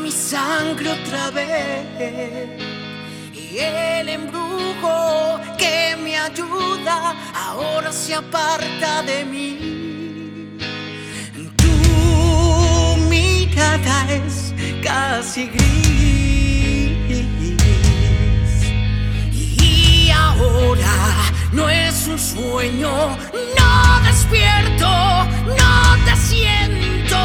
mi sangre otra vez. Y el embrujo que me ayuda ahora se aparta de mí. Tu mirada es casi gris. Y ahora no es un sueño, no despierto, no te siento.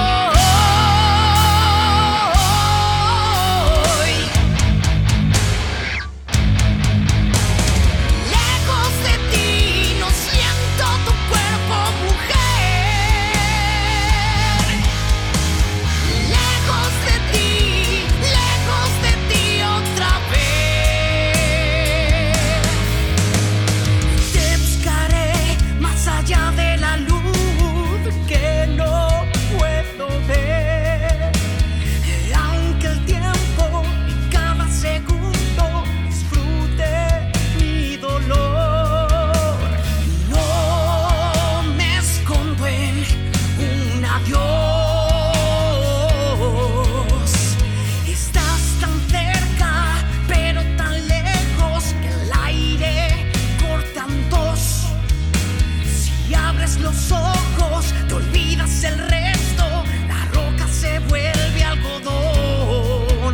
Los ojos, te olvidas el resto, la roca se vuelve algodón.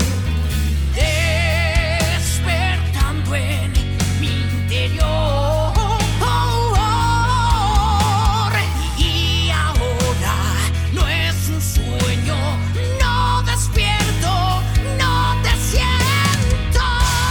Despertando en mi interior. Y ahora no es un sueño, no despierto, no te siento.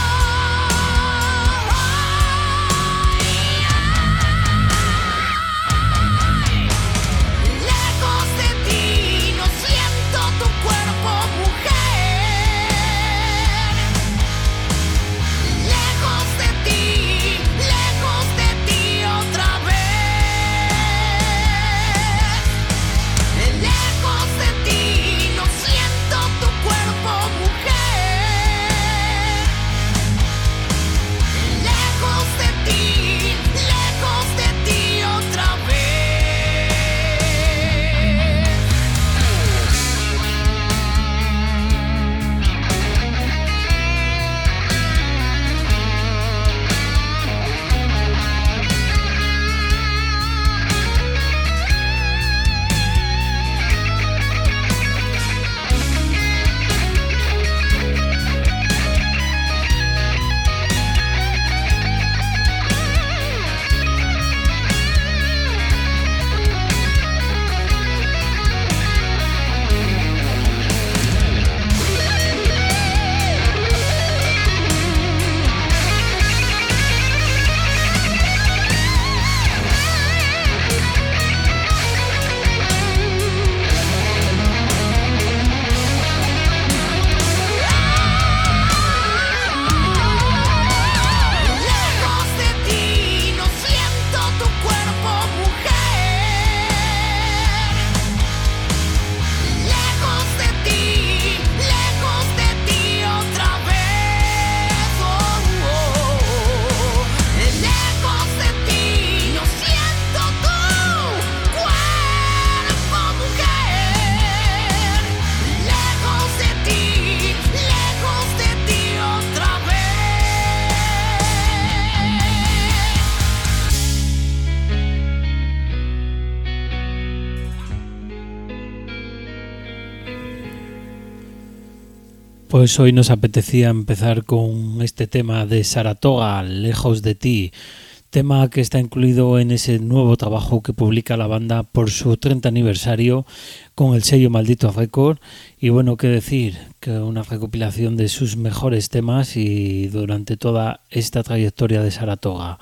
Pues hoy nos apetecía empezar con este tema de Saratoga, Lejos de ti, tema que está incluido en ese nuevo trabajo que publica la banda por su 30 aniversario con el sello Maldito Record. Y bueno, qué decir, que una recopilación de sus mejores temas y durante toda esta trayectoria de Saratoga.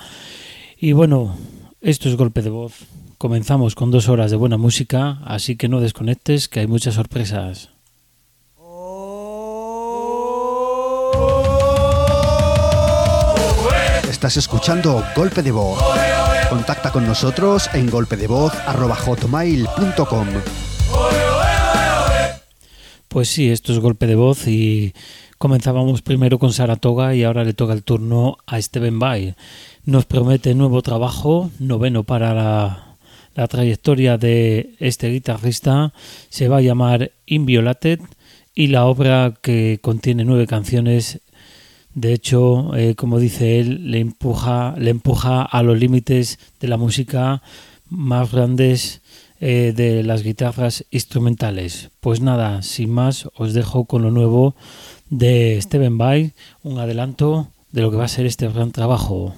Y bueno, esto es Golpe de Voz. Comenzamos con 2 horas de buena música, así que no desconectes, que hay muchas sorpresas. Estás escuchando Golpe de Voz. Contacta con nosotros en golpedevoz@hotmail.com. Pues sí, esto es Golpe de Voz y comenzábamos primero con Saratoga y ahora le toca el turno a Steven Vai. Nos promete nuevo trabajo, 9º para la trayectoria de este guitarrista. Se va a llamar Inviolated y la obra, que contiene 9 canciones, de hecho, como dice él, le empuja a los límites de la música más grandes de las guitarras instrumentales. Pues nada, sin más, os dejo con lo nuevo de Stephen Vai, un adelanto de lo que va a ser este gran trabajo.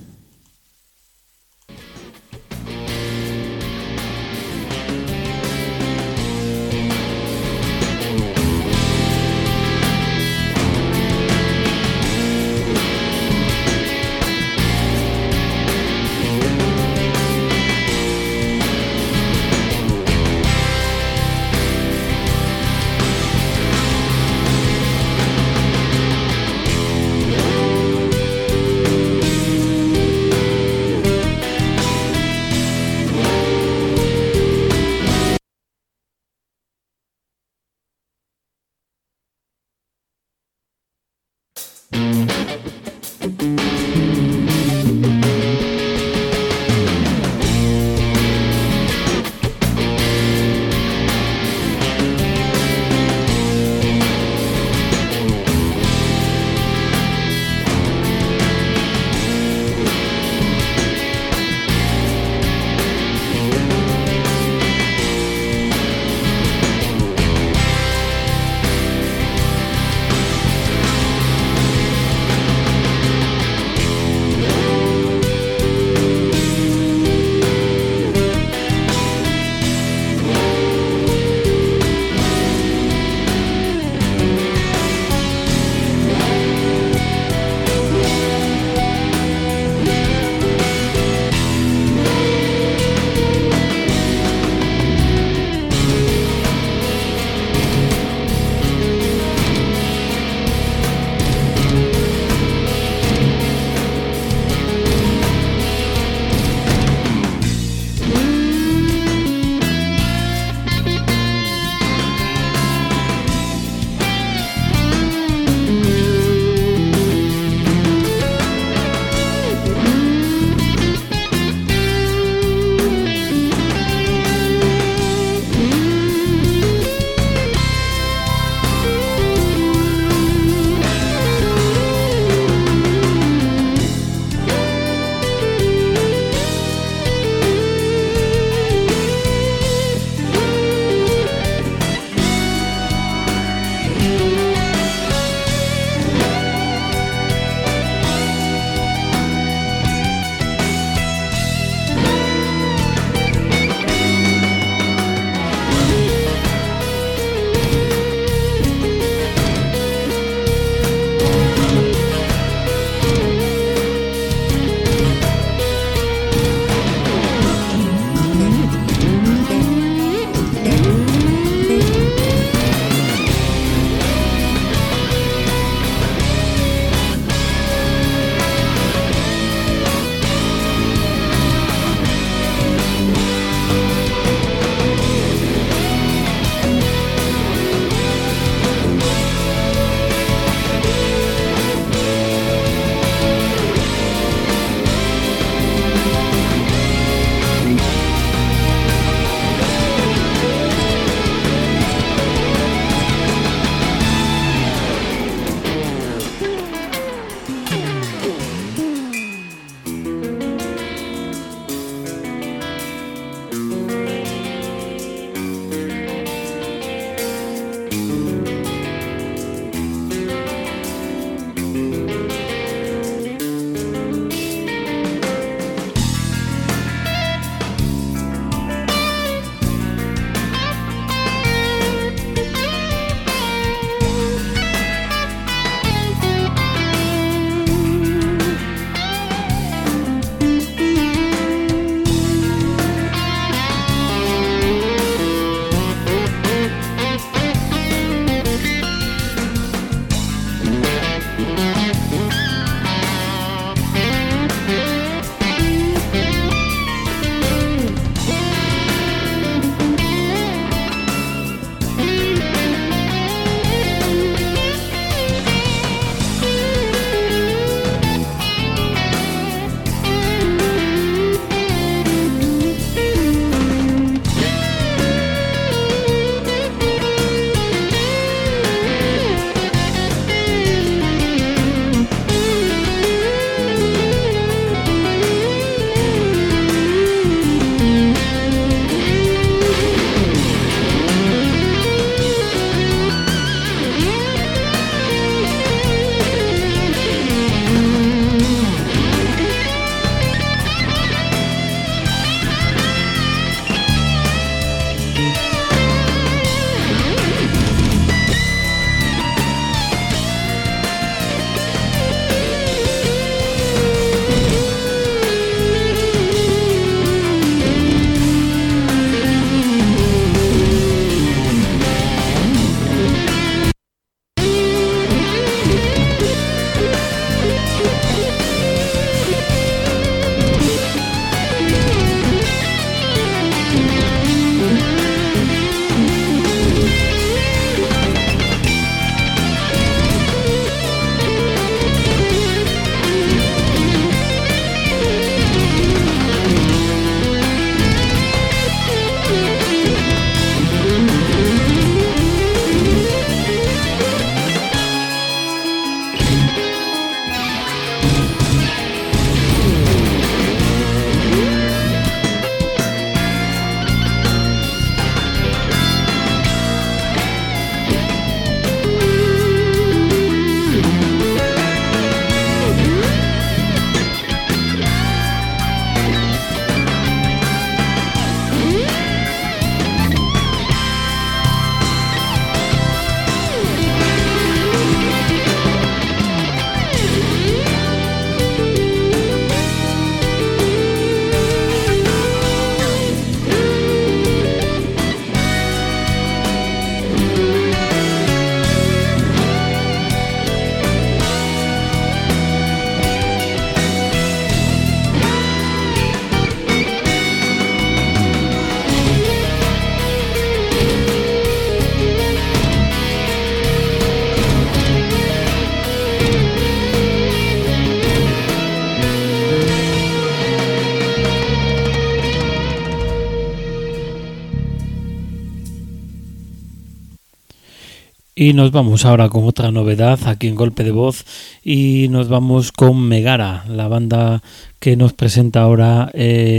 Y nos vamos ahora con otra novedad aquí en Golpe de Voz y nos vamos con Megara, la banda que nos presenta ahora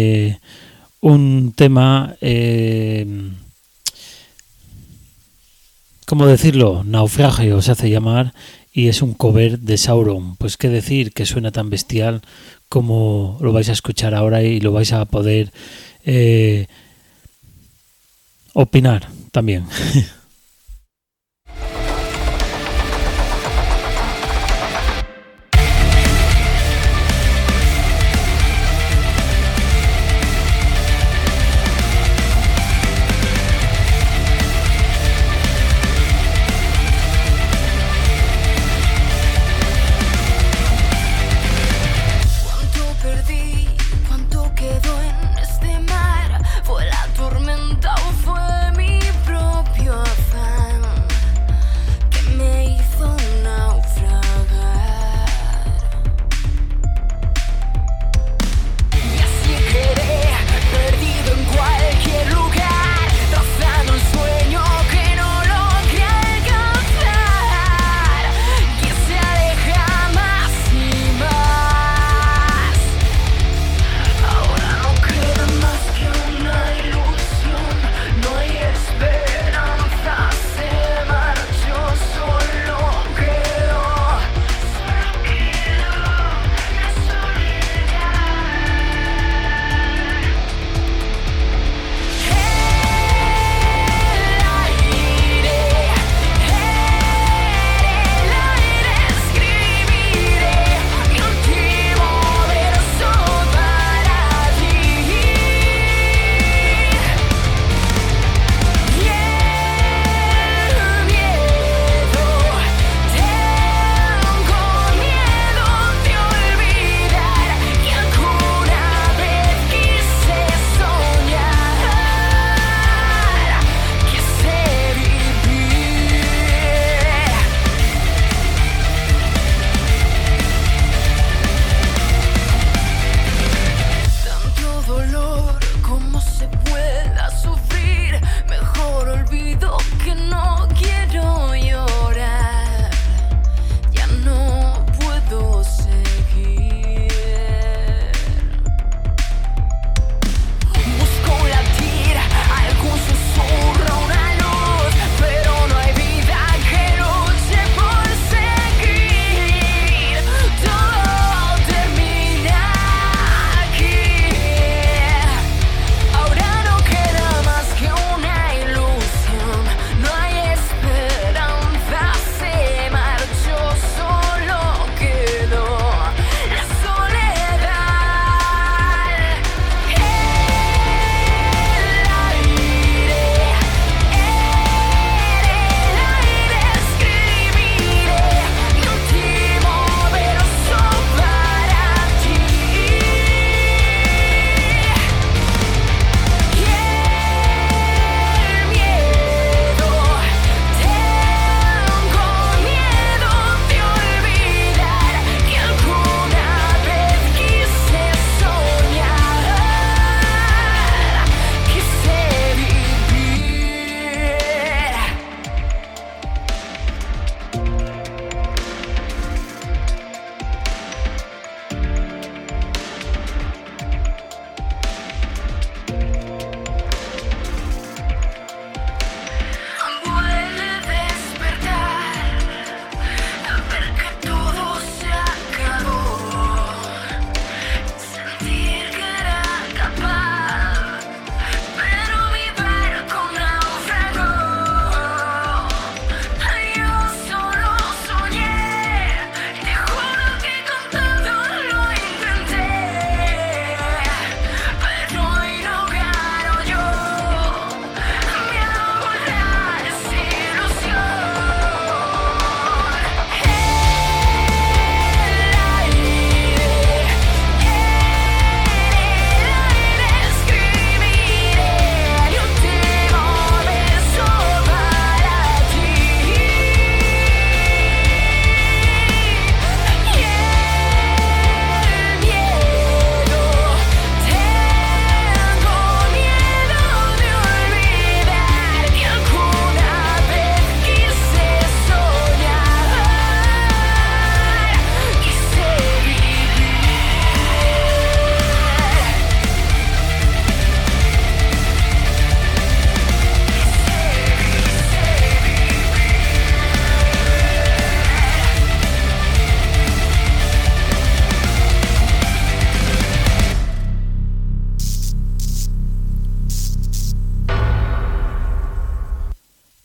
un tema, ¿cómo decirlo? Naufragio se hace llamar y es un cover de Sauron. Pues qué decir, que suena tan bestial como lo vais a escuchar ahora y lo vais a poder opinar también. Fue la tormenta o fue mi propio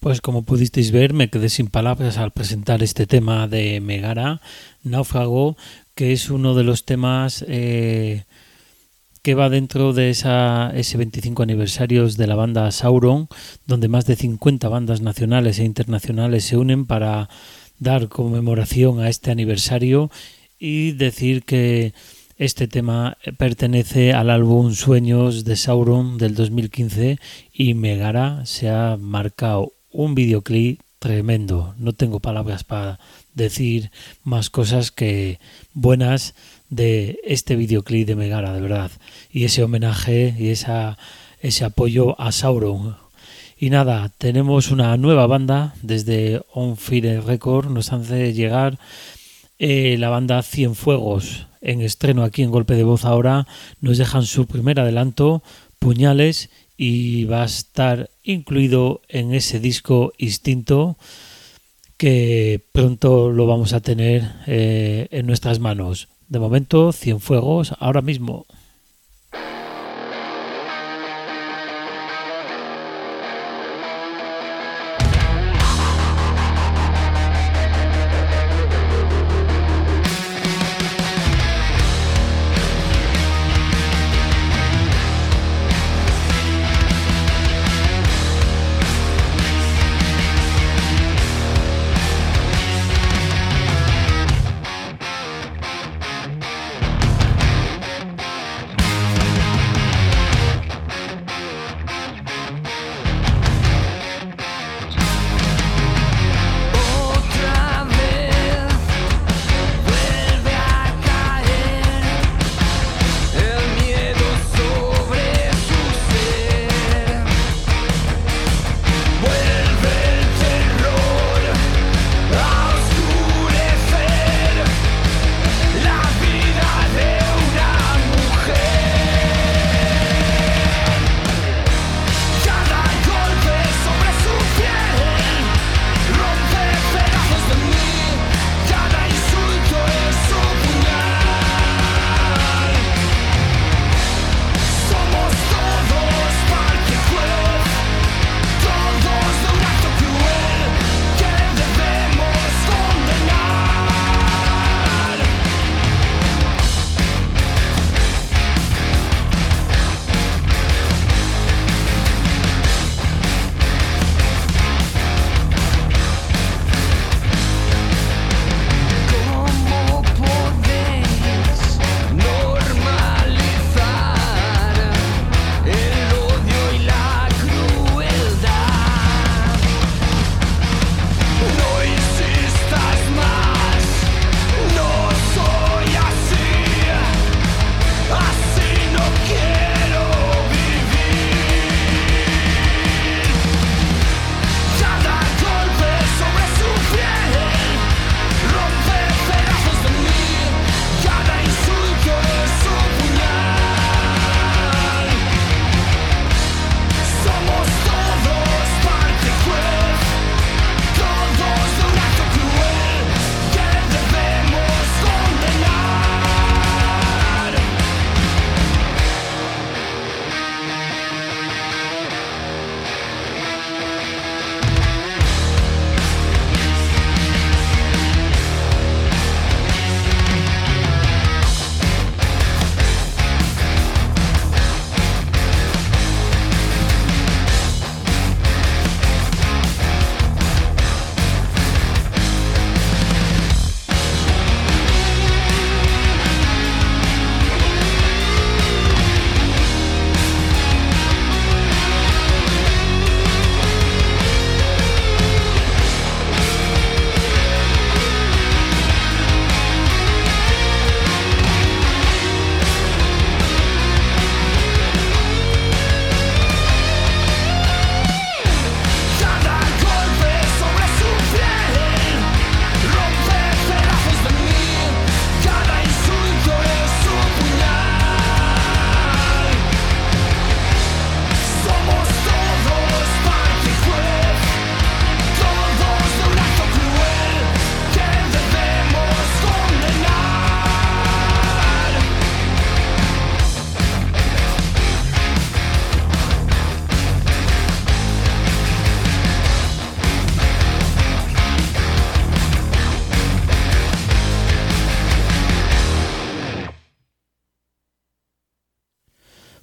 Pues como pudisteis ver, me quedé sin palabras al presentar este tema de Megara, Náufrago, que es uno de los temas que va dentro de ese 25 aniversarios de la banda Sauron, donde más de 50 bandas nacionales e internacionales se unen para dar conmemoración a este aniversario y decir que este tema pertenece al álbum Sueños de Sauron del 2015 y Megara se ha marcado un videoclip tremendo. No tengo palabras para decir más cosas que buenas de este videoclip de Megara, de verdad. Y ese homenaje y ese apoyo a Sauron. Y nada, tenemos una nueva banda desde On Fire Record. Nos hace llegar la banda Cienfuegos en estreno aquí en Golpe de Voz ahora. Nos dejan su primer adelanto, Puñales, y va a estar incluido en ese disco Instinto que pronto lo vamos a tener en nuestras manos. De momento, Cienfuegos ahora mismo.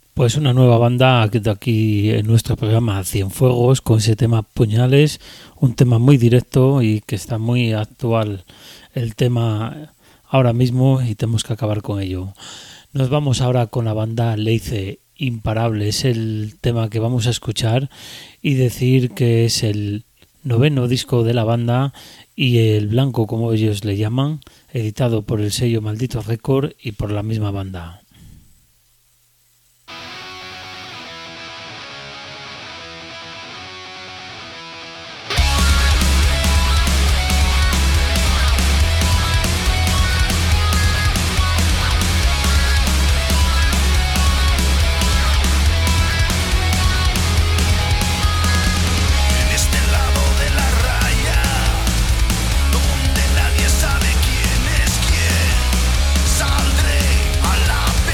Pues una nueva banda aquí en nuestro programa Cienfuegos con ese tema Puñales, un tema muy directo y que está muy actual el tema ahora mismo y tenemos que acabar con ello. Nos vamos ahora con la banda Leice Imparable, es el tema que vamos a escuchar y decir que es el 9º disco de la banda y el blanco como ellos le llaman, editado por el sello Maldito Record y por la misma banda. Donde nadie sabe quién es quién, saldré a la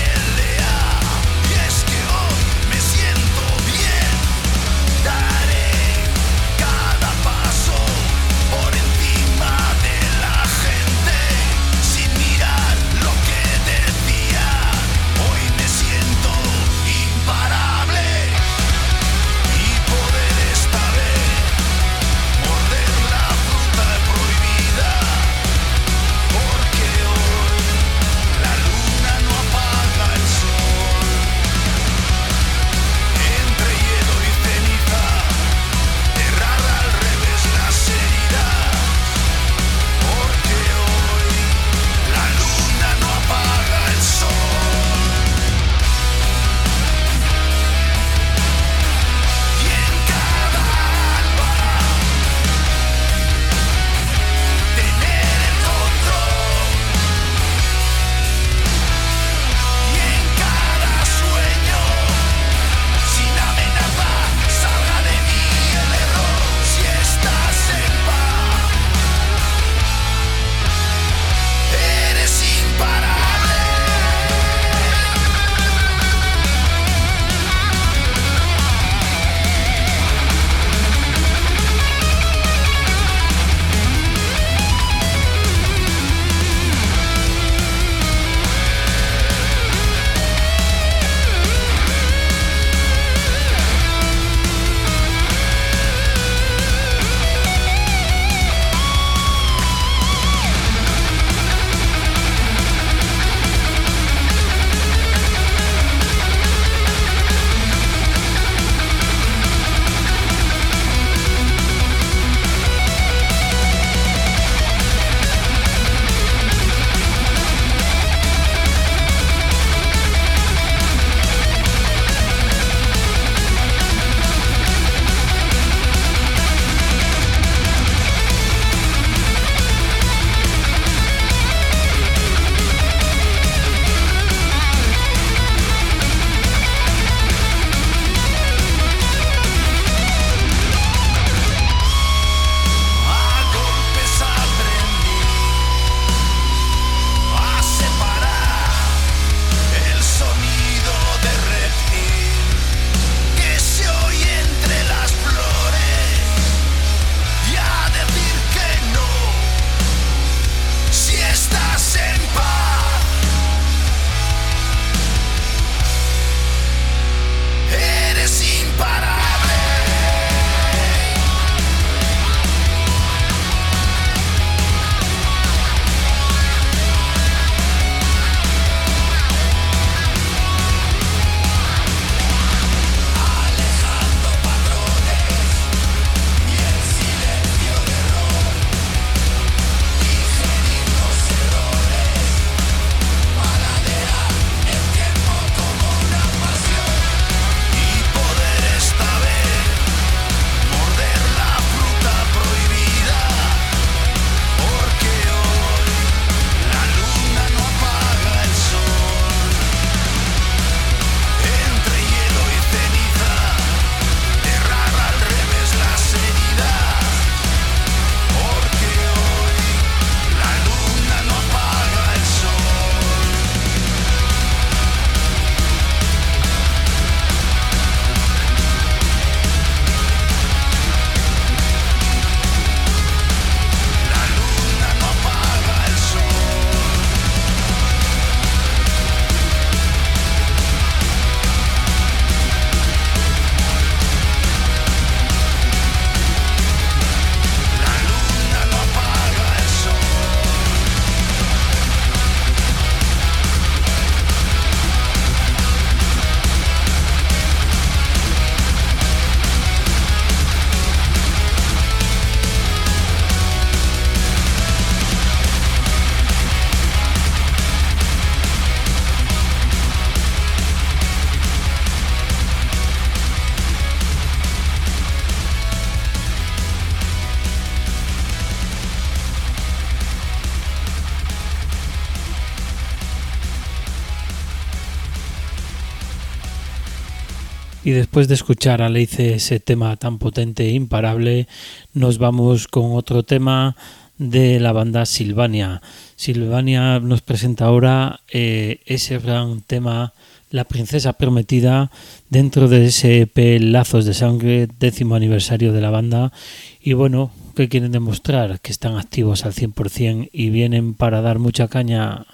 Y después de escuchar a Leice ese tema tan potente e imparable, nos vamos con otro tema de la banda Sylvania. Sylvania nos presenta ahora ese gran tema, La Princesa Prometida, dentro de ese EP Lazos de Sangre, 10º aniversario de la banda. Y bueno, ¿qué quieren demostrar? Que están activos al 100% y vienen para dar mucha caña.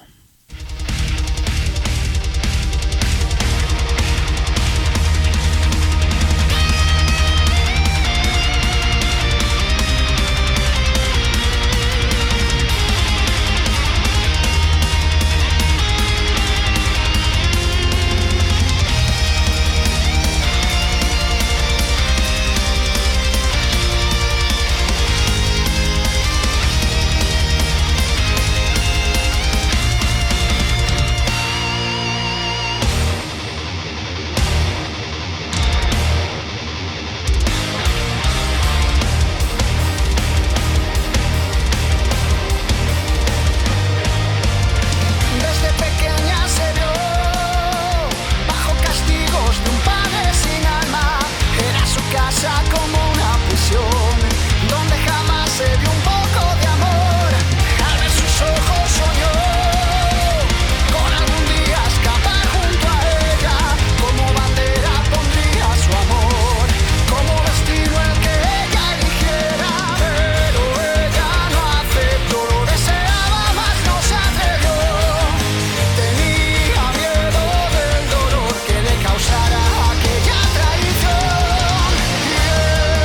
Causará aquella traición.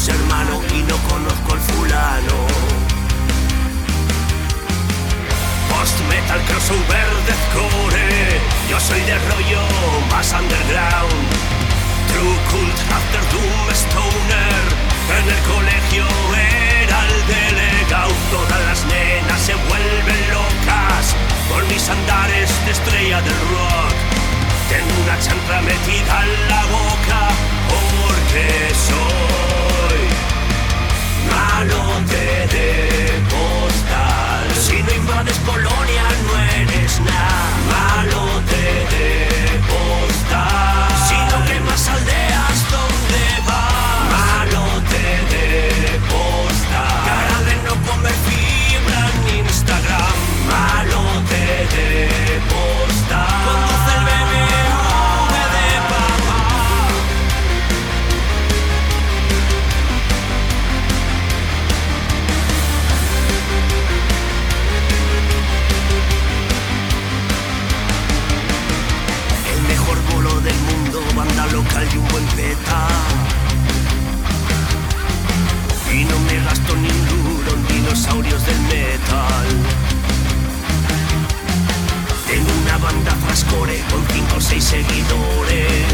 somos hermanos y no conozco al fulano. Post-metal, crossover, deathcore, yo soy de rollo más underground. True cult, after doom, stoner, en el colegio era el delegado. Todas las nenas se vuelven locas por mis andares de estrella del rock. Tengo una chancla metida en la boca porque soy malote de postal. Si no invades Polonia no eres nada. Malote de postal. Si no quemas aldeas, ¿dónde vas? Malote de postal. Cara de no comer fibra en Instagram. Malote de postal. Conduce el BMW de papá. El mejor bolo del mundo, banda local y un buen peta. Y no me gasto ni un duro en dinosaurios del metal. Tengo una banda frascore con 5 o 6 seguidores.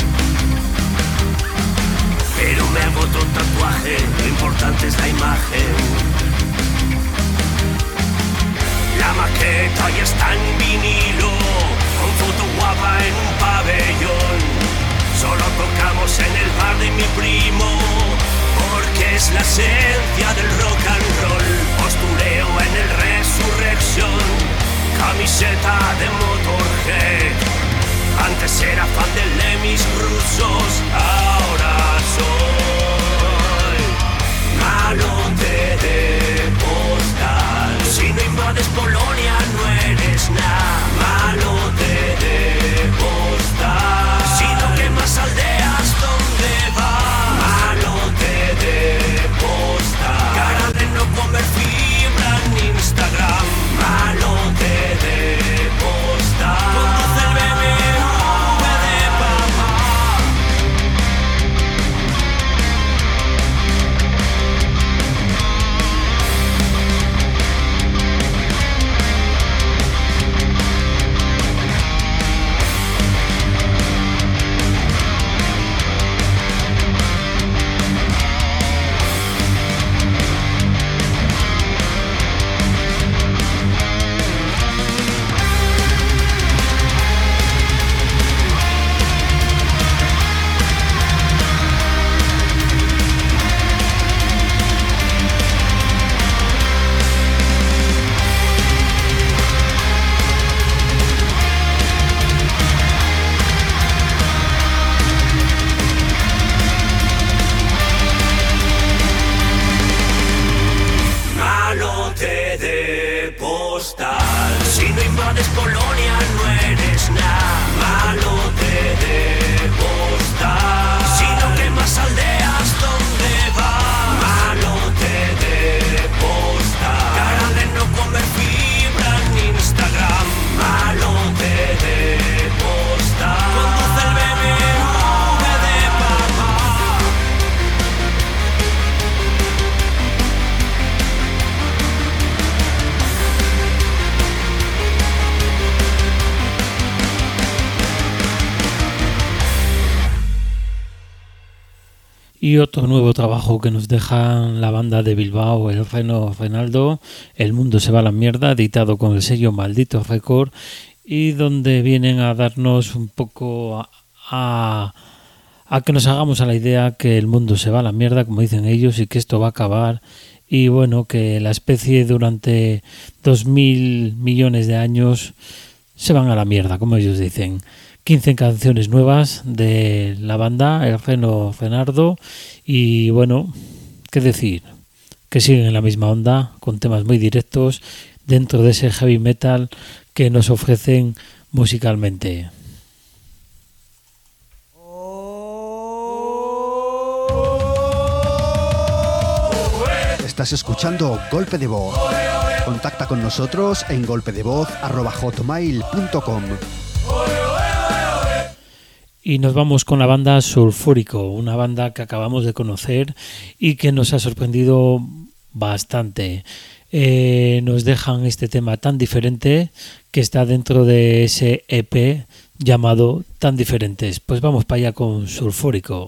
Pero me hago otro tatuaje, lo importante es la imagen. La maqueta ya está en vinilo, con foto guapa en un pabellón. Solo tocamos en el bar de mi primo, porque es la esencia del rock and roll. Postureo en el Resurrection, camiseta de Motorhead. Antes era fan de Lemis rusos, ahora soy malote de postal. Si no invades Polonia no eres nada. Malote de postal. Si no quemas aldeas, ¿dónde vas? Malote de postal. Cara de no comer fibra en Instagram. Malote de postal. Conduce el BMW de papá. Malote de postal. Si no invades Polonia no eres nada. Malote de postal. Si no quemas aldeas, ¿dónde vas? Malote de postal. Cara de no comer fibra en Instagram. Malote de postal. Conduce el BMW de papá. Y otro nuevo trabajo que nos deja la banda de Bilbao, el Reno Reinaldo, El mundo se va a la mierda, editado con el sello Maldito Record, y donde vienen a darnos un poco a que nos hagamos a la idea que el mundo se va a la mierda, como dicen ellos, y que esto va a acabar, y bueno, que la especie durante 2000 millones de años se van a la mierda, como ellos dicen. 15 canciones nuevas de la banda, el Reno Renardo, y bueno, qué decir, que siguen en la misma onda, con temas muy directos, dentro de ese heavy metal que nos ofrecen musicalmente. Estás escuchando Golpe de Voz. Contacta con nosotros en golpedevoz@hotmail.com. Y nos vamos con la banda Sulfúrico, una banda que acabamos de conocer y que nos ha sorprendido bastante. Nos dejan este tema tan diferente que está dentro de ese EP llamado Tan Diferentes. Pues vamos para allá con Sulfúrico.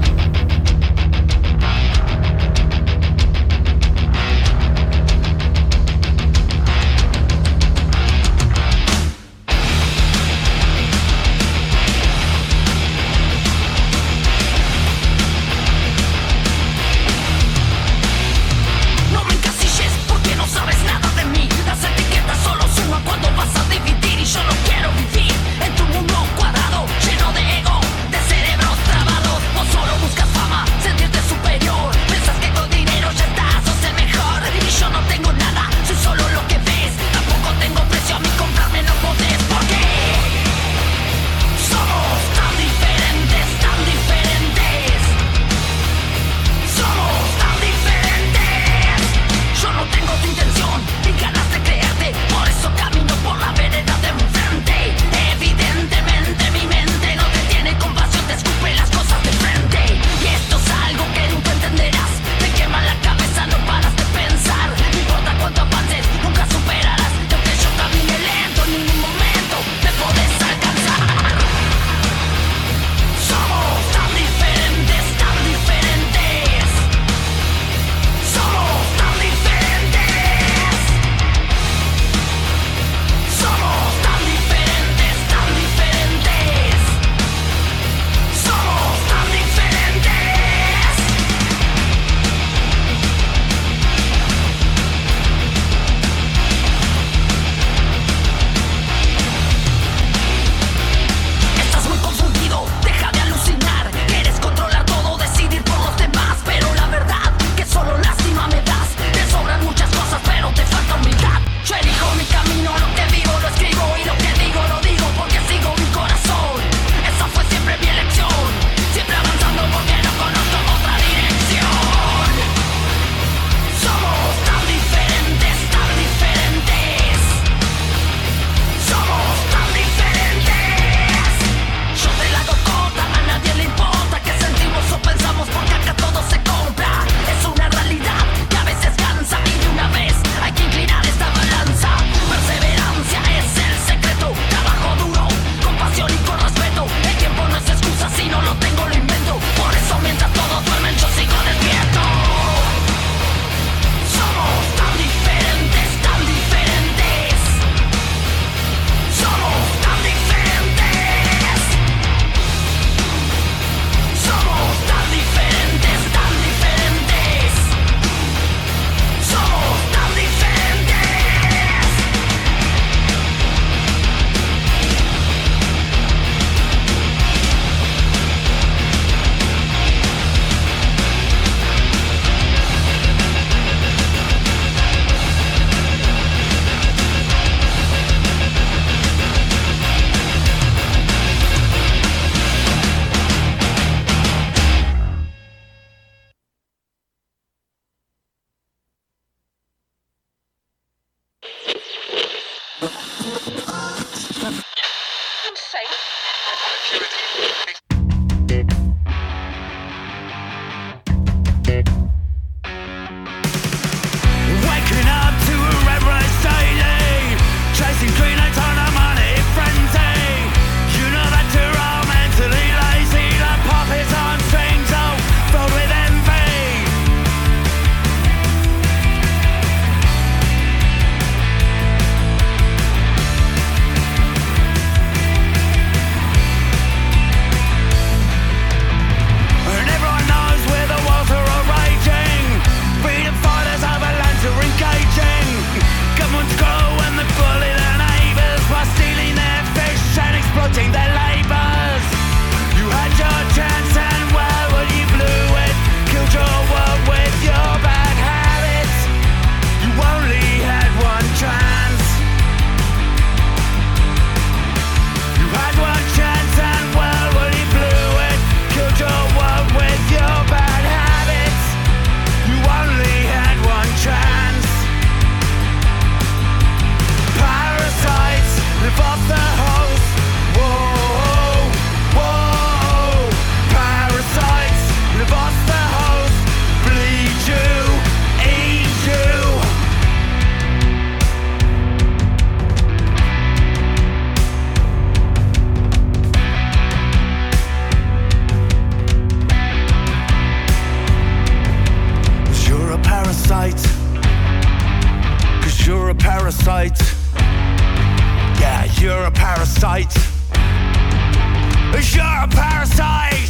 Yo no quiero vivir en tu mundo cuadrado, lleno de ego, de cerebros trabados. Vos parasite. Yeah, you're a parasite. You're a parasite.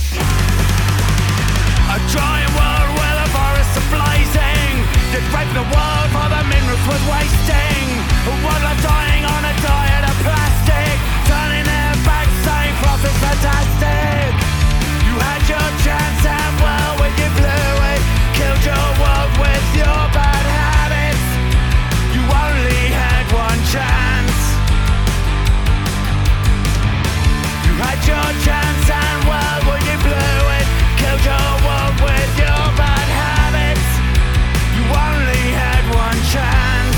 A giant world where the forests are blazing. Deprave the world for the minerals worth wasting. Wildlife dying on a diet of plastic. Turning their backs saying profit's fantastic. You had your chance and well when you blew it. Killed your world with your bad habits. You only had one chance. You had your chance and well when you blew it. Killed your world with your bad habits. You only had one chance.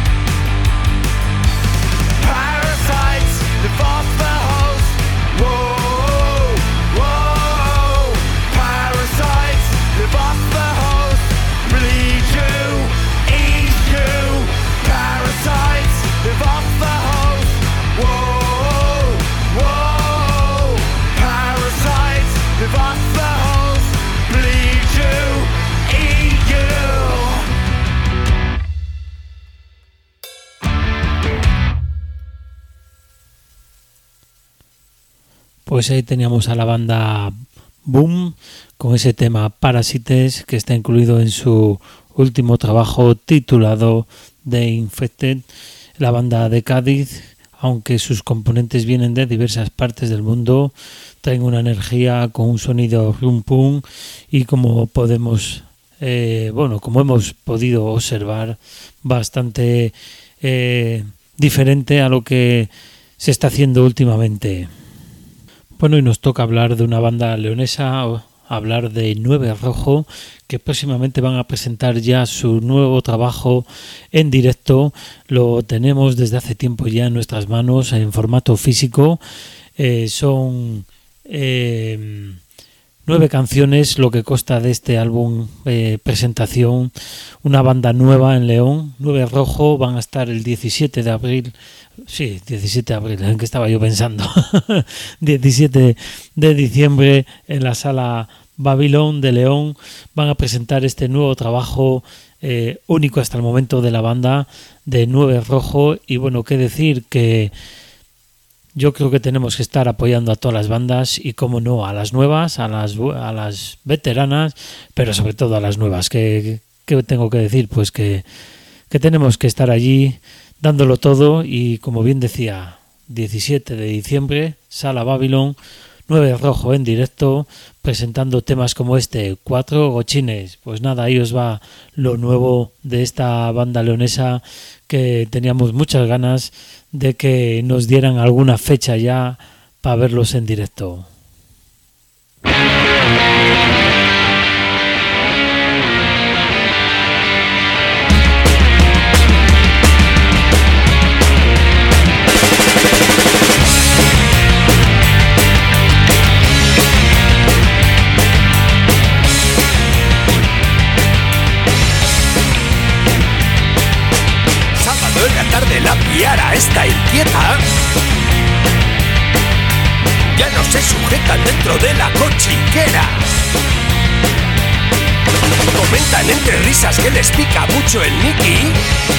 Parasites live off the host. Whoa, whoa. Parasites live off the host. Bleed you, eat you. Parasites live off the host. Whoa, whoa. Parasites live off the host. Bleed you, eat you. Pues ahí teníamos a la banda Boom con ese tema Parasites, que está incluido en su último trabajo titulado The Infected. La banda de Cádiz, aunque sus componentes vienen de diversas partes del mundo, traen una energía con un sonido rum pum y como podemos como hemos podido observar, bastante diferente a lo que se está haciendo últimamente. Bueno, y nos toca hablar de una banda leonesa, hablar de 9 Rojo, que próximamente van a presentar ya su nuevo trabajo en directo. Lo tenemos desde hace tiempo ya en nuestras manos en formato físico. Son 9 canciones lo que consta de este álbum presentación. Una banda nueva en León, 9 Rojo, van a estar el 17 de abril. Sí, 17 de abril, ¿en qué estaba yo pensando? 17 de diciembre en la Sala Babylon de León. Van a presentar este nuevo trabajo único hasta el momento de la banda de 9 Rojo. Y bueno, qué decir, que yo creo que tenemos que estar apoyando a todas las bandas y, como no, a las nuevas, a las veteranas, pero sobre todo a las nuevas. ¿Qué tengo que decir? Pues que tenemos que estar allí dándolo todo y, como bien decía, 17 de diciembre, Sala Babylon, 9 Rojo en directo, presentando temas como este, 4 Gochines. Pues nada, ahí os va lo nuevo de esta banda leonesa, que teníamos muchas ganas de que nos dieran alguna fecha ya para verlos en directo. La piara está inquieta. Ya no se sujetan dentro de la cochiquera. Comentan entre risas que les pica mucho el Nicky.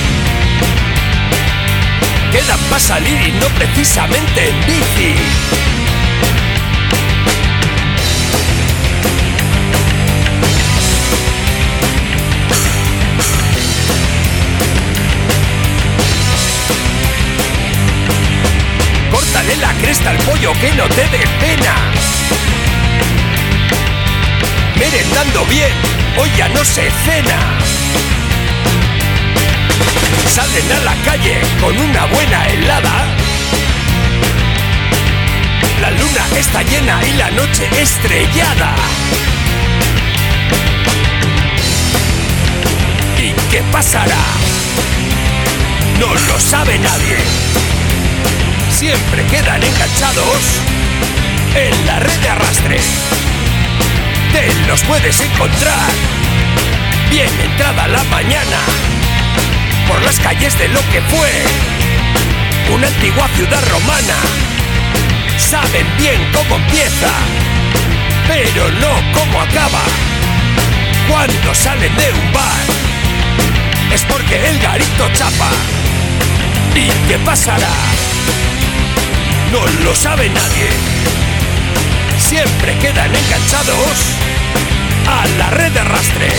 Quedan para salir y no precisamente en bici. Córtale la cresta al pollo, que no te dé pena. Merendando bien, hoy ya no se cena. Salen a la calle con una buena helada. La luna está llena y la noche estrellada. ¿Y qué pasará? No lo sabe nadie. Siempre quedan enganchados en la red de arrastre. Te los puedes encontrar bien entrada la mañana por las calles de lo que fue una antigua ciudad romana. Saben bien cómo empieza, pero no cómo acaba. Cuando salen de un bar es porque el garito chapa. ¿Y qué pasará? No lo sabe nadie. Siempre quedan enganchados a la red de arrastre.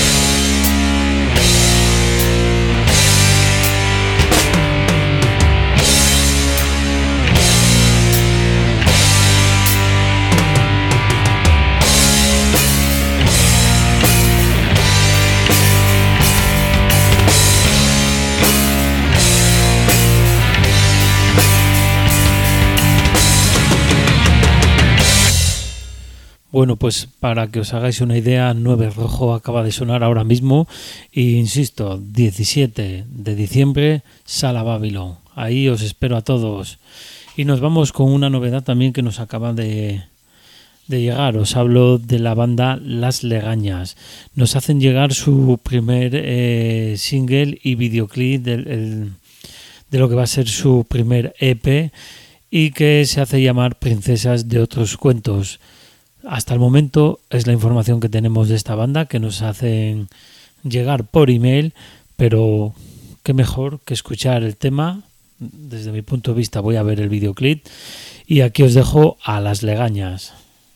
Bueno, pues para que os hagáis una idea, 9 Rojo acaba de sonar ahora mismo y insisto, 17 de diciembre, Sala Babylon. Ahí os espero a todos. Y nos vamos con una novedad también que nos acaba de llegar. Os hablo de la banda Las Legañas. Nos hacen llegar su primer single y videoclip de lo que va a ser su primer EP y que se hace llamar Princesas de otros cuentos. Hasta el momento es la información que tenemos de esta banda, que nos hacen llegar por email, pero qué mejor que escuchar el tema. Desde mi punto de vista voy a ver el videoclip y aquí os dejo a Las Legañas.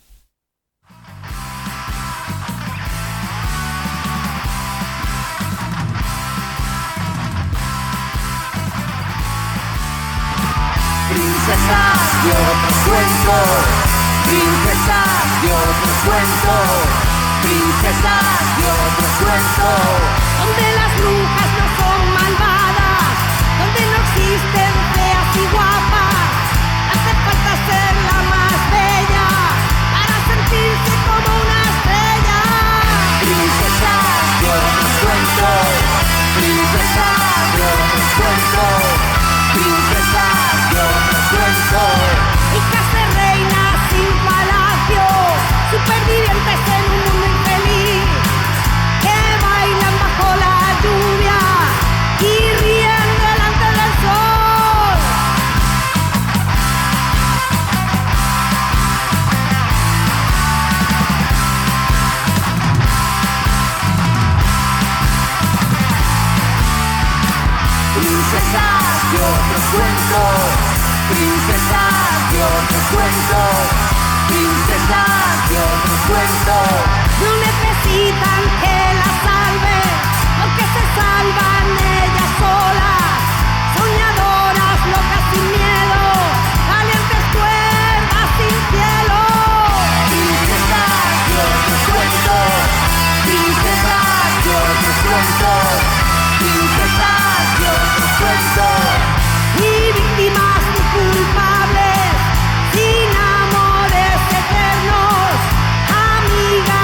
Princesas de otros cuentos, princesas de otros cuentos, princesas de otros cuentos, donde las brujas no son malvadas, donde no existen feas y guapas, hace falta ser la más bella para sentirse como una estrella. Princesas de otros cuentos, princesas de otros cuentos, princesas de otros cuentos, hijas de reinas sin palacio, supervivientes en un mundo infeliz, que bailan bajo la lluvia y ríen delante del sol. Princesas de otros cuentos, princesas de otros cuentos, princesas de otros cuentos, no necesitan que las salven, porque se salvan ellas solas, soñadoras, locas sin miedo, valientes cuerdas sin cielo. Princesas de otros cuentos, princesas de otros cuentos, princesas de otros cuentos, y víctimas culpables, sin amores eternos, amigas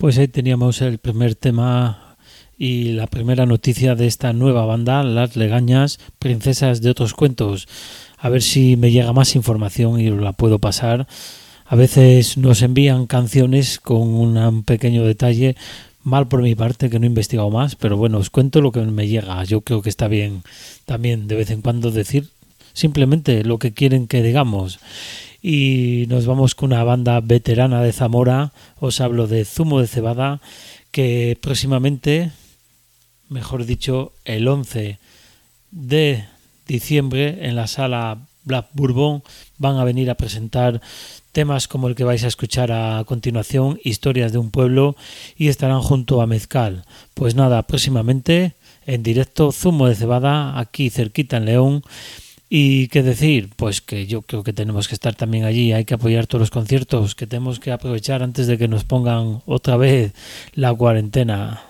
Pues ahí teníamos el primer tema y la primera noticia de esta nueva banda, Las Legañas, Princesas de Otros Cuentos. A ver si me llega más información y os la puedo pasar. A veces nos envían canciones con un pequeño detalle, mal por mi parte que no he investigado más, pero bueno, os cuento lo que me llega. Yo creo que está bien también de vez en cuando decir simplemente lo que quieren que digamos. Y nos vamos con una banda veterana de Zamora. Os hablo de Zumo de Cebada, que próximamente, mejor dicho, el 11 de diciembre en la sala Black Bourbon van a venir a presentar temas como el que vais a escuchar a continuación, Historias de un pueblo, y estarán junto a Mezcal. Pues nada, próximamente en directo Zumo de Cebada, aquí cerquita en León. Y qué decir, pues que yo creo que tenemos que estar también allí, hay que apoyar todos los conciertos, que tenemos que aprovechar antes de que nos pongan otra vez la cuarentena.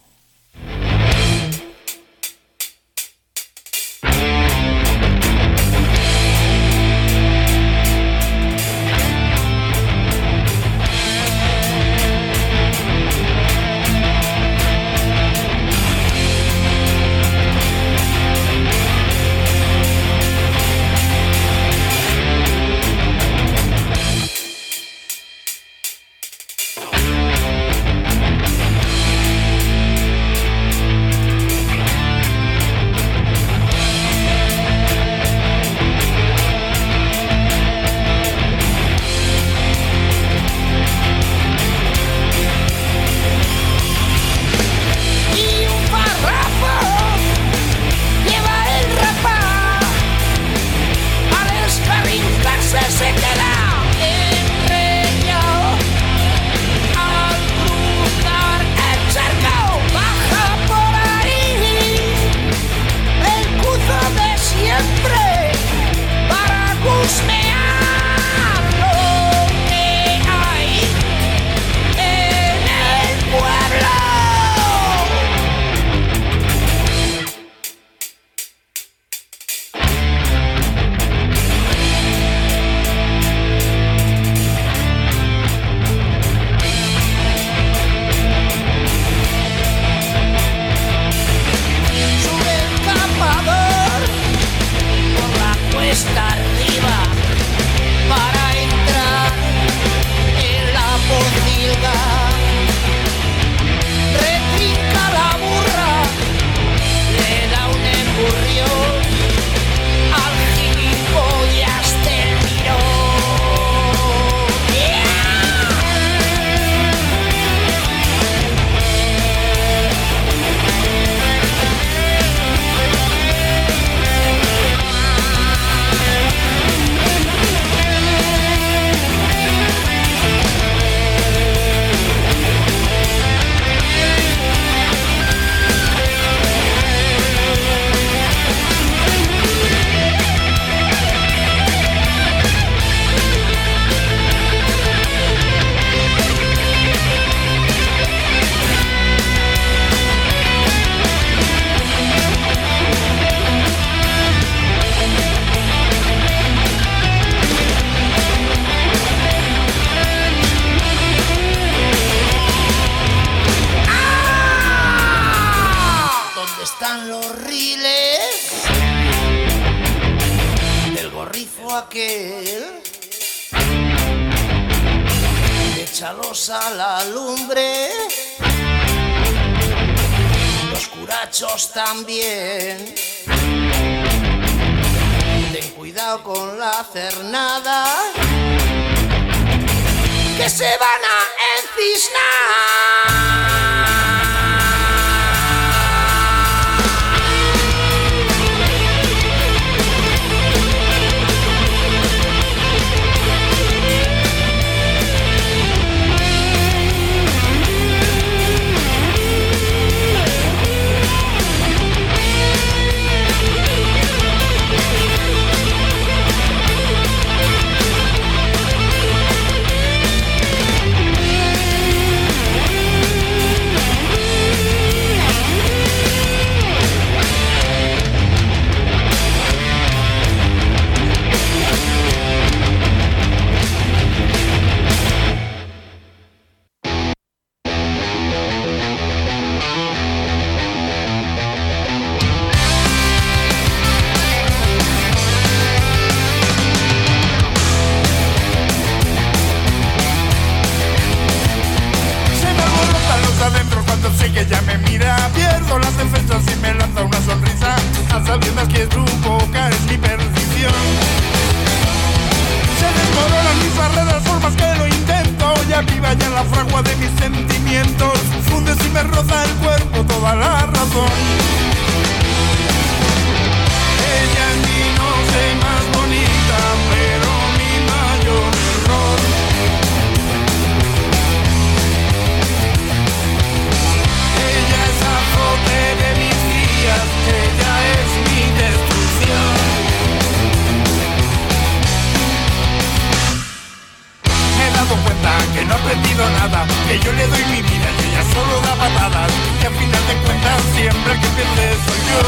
Échalos a la lumbre, los curachos también. Ten cuidado con la cernada, que se van a encisnar. recuerdas que tu boca es mi perdición. Se desmoronan mis barreras por más que lo intento. Ya viva ya la fragua de mis sentimientos. Fundes y me roza el cuerpo toda la razón. Ella es mi noche más bonita, pero mi mayor error. Ella es azote de mis días, ella es mi destrucción. Me he dado cuenta que no he aprendido nada, que yo le doy mi vida y ella solo da patadas, que al final de cuentas siempre que pierde soy yo.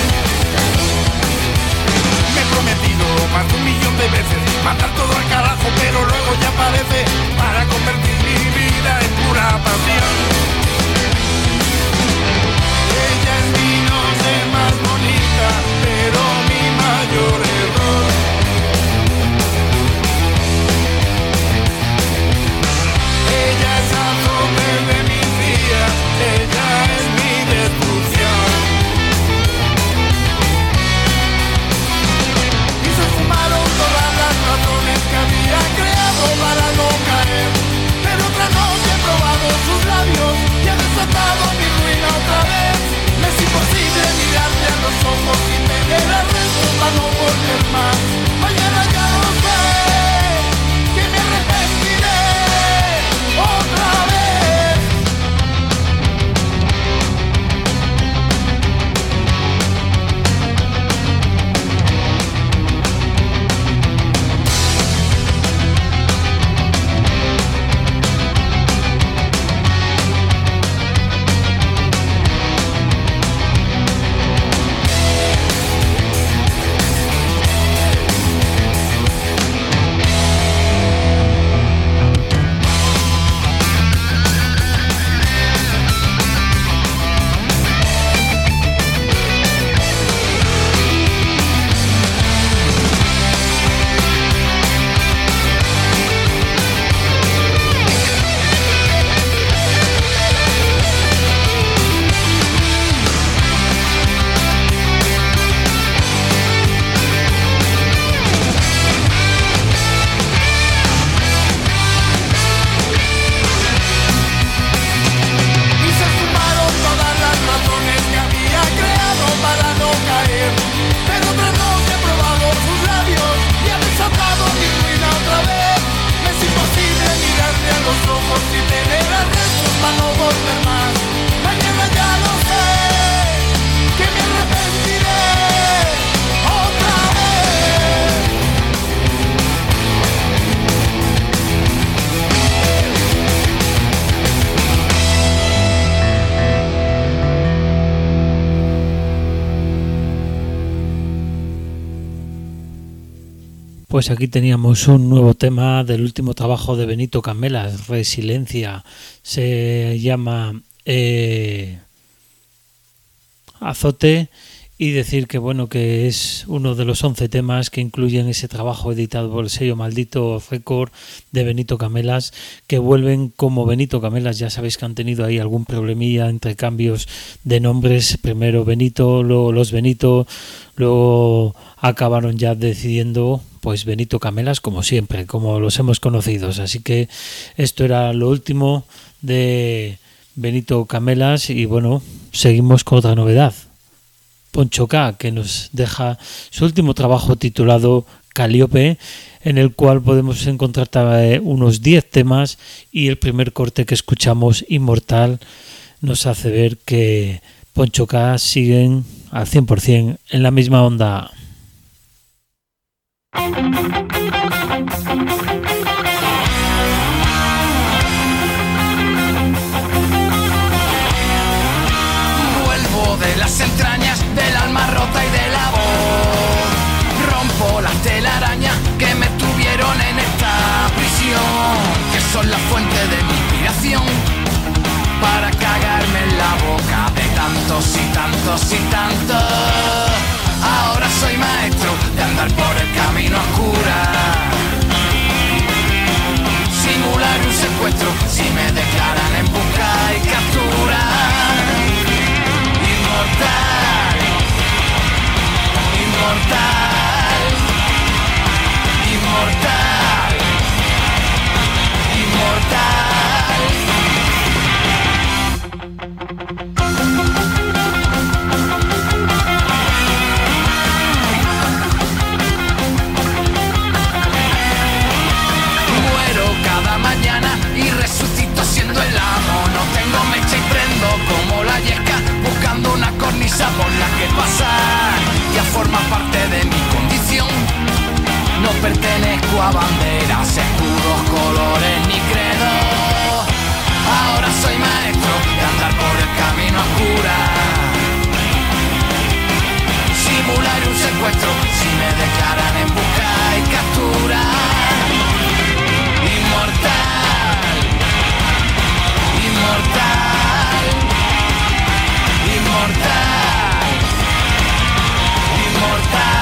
Me he prometido más de 1.000.000 de veces matar todo al carajo, pero luego ya aparece para convertir mi vida en pura pasión. Ella es mi noche más bonita, pero mi mayor error. Ella es azote de mis días, ella es mi destrucción. Y se fumaron todas las razones que había creado para no caer. Pero otra noche he probado sus labios y he desatado mi ruina otra vez. Me es imposible mirarte a los ojos sin tener arrestos para no volver más. Mañana ya lo sé, que me arrepentiré otra vez. Pues aquí teníamos un nuevo tema del último trabajo de Benito Camelas, Resiliencia. Se llama Azote, y decir que bueno, que es uno de los 11 temas que incluyen ese trabajo editado por el sello Maldito Record de Benito Camelas, que vuelven como Benito Camelas. Ya sabéis que han tenido ahí algún problemilla entre cambios de nombres, primero Benito, luego los Benito, luego acabaron ya decidiendo pues Benito Camelas, como siempre, como los hemos conocido. Así que esto era lo último de Benito Camelas, y bueno, seguimos con otra novedad. Poncho K, que nos deja su último trabajo titulado Calíope, en el cual podemos encontrar unos 10 temas, y el primer corte que escuchamos, Inmortal, nos hace ver que Poncho K siguen al 100% en la misma onda. Vuelvo de las entrañas, del alma rota y de la voz. Rompo las telarañas que me tuvieron en esta prisión, que son la fuente de mi inspiración para cagarme en la boca de tantos y tantos y tantos. Ahora soy maestro de andar por el camino oscuro. a banderas, escudos, colores ni credo. Ahora soy maestro de andar por el camino oscuro. Simular un secuestro si me declaran en busca y captura. Inmortal, inmortal, inmortal, inmortal.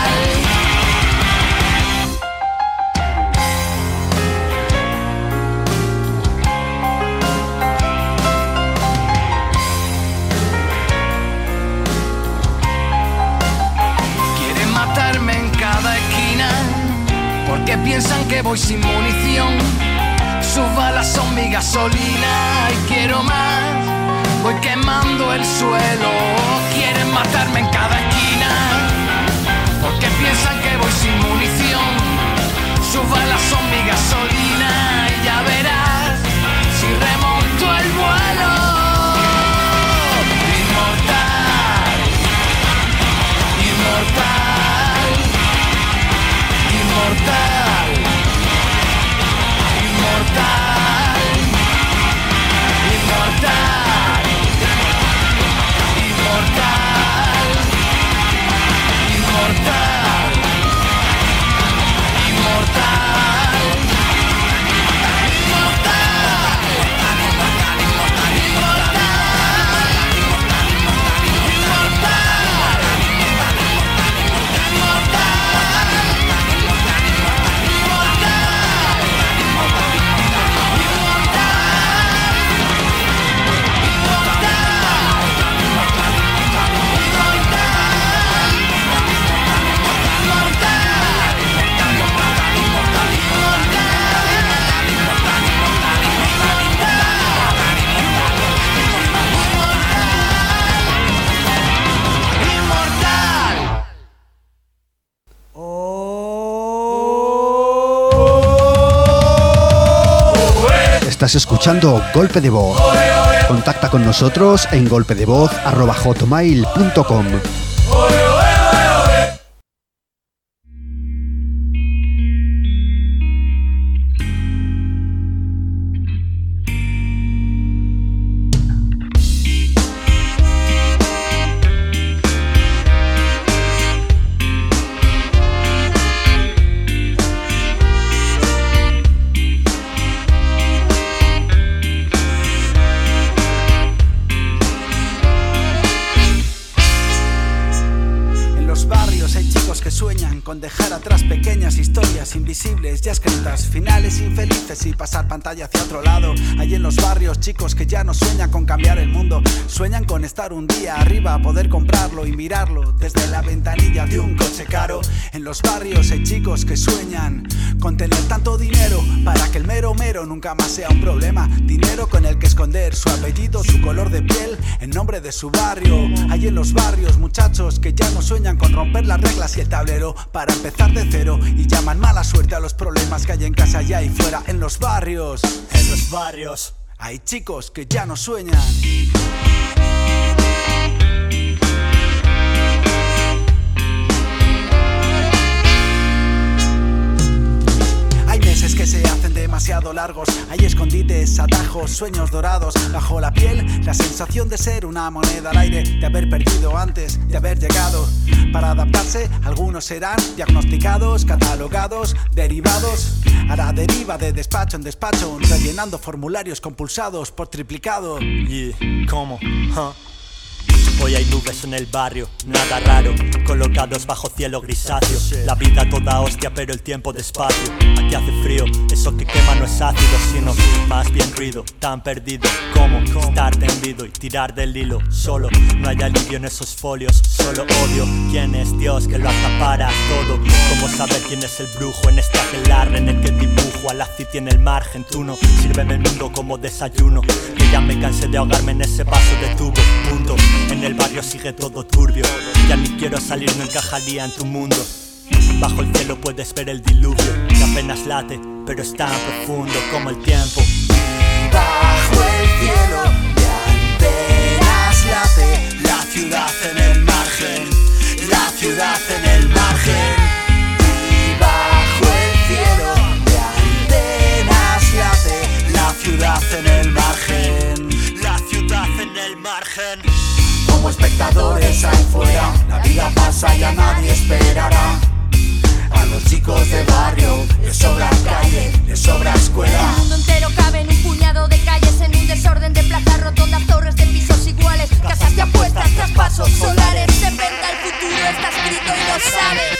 Porque piensan que voy sin munición. Sus balas son mi gasolina y quiero más. Voy quemando el suelo. Quieren matarme en cada esquina. Porque piensan que voy sin munición. Sus balas son mi gasolina y ya verás si remonto el vuelo. Inmortal, inmortal, inmortal, inmortal, inmortal, inmortal, inmortal, Estás escuchando Golpe de Voz. Contacta con nosotros en golpedevoz@hotmail.com. Invisibles ya escritas, finales infelices y pasar pantalla hacia otro lado. Hay en los barrios chicos que ya no sueñan con cambiar el mundo, sueñan con estar un día arriba, poder comprarlo y mirarlo desde la ventanilla de un coche caro. En los barrios hay chicos que sueñan con tener tanto dinero para que el mero mero nunca más sea un problema. Dinero con el que esconder su apellido, su color de piel, en nombre de su barrio. Hay en los barrios muchachos que ya no sueñan con romper las reglas y el tablero para empezar de cero y llaman mala suerte a los problemas que hay en casa y ahí fuera. En los barrios hay chicos que ya no sueñan. Hay meses que se hacen demasiado largos, hay escondites, atajos, sueños dorados. Bajo la piel, la sensación de ser una moneda al aire, de haber perdido antes de haber llegado. Para adaptarse, algunos serán diagnosticados, catalogados, derivados a la deriva de despacho en despacho, rellenando formularios compulsados por triplicado. ¿Cómo? Hoy hay nubes en el barrio, nada raro, colocados bajo cielo grisáceo. La vida toda hostia, pero el tiempo despacio. Aquí hace frío, eso que quema no es ácido, sino más bien ruido. Tan perdido como estar tendido y tirar del hilo. Solo, no hay alivio en esos folios, solo odio. ¿Quién es Dios que lo acapara todo? ¿Cómo saber quién es el brujo en este aquelarre en el que dibujo a la city en el margen? Tú no, sírveme el mundo como desayuno, que ya me cansé de ahogarme en ese vaso de tubo, punto. En el barrio sigue todo turbio, ya ni quiero salir, no encajaría en tu mundo. Bajo el cielo puedes ver el diluvio, que apenas late, pero es tan profundo como el tiempo. Bajo el cielo ya apenas late, la ciudad en el margen, la ciudad en el margen. Y bajo el cielo Como espectadores ahí fuera, la vida pasa y a nadie esperará. A los chicos de barrio les sobra calle, les sobra escuela. El mundo entero cabe en un puñado de calles, en un desorden de plazas, rotondas, torres de pisos iguales, casas de apuestas, traspasos solares. Se inventa el futuro, está escrito y lo sabes.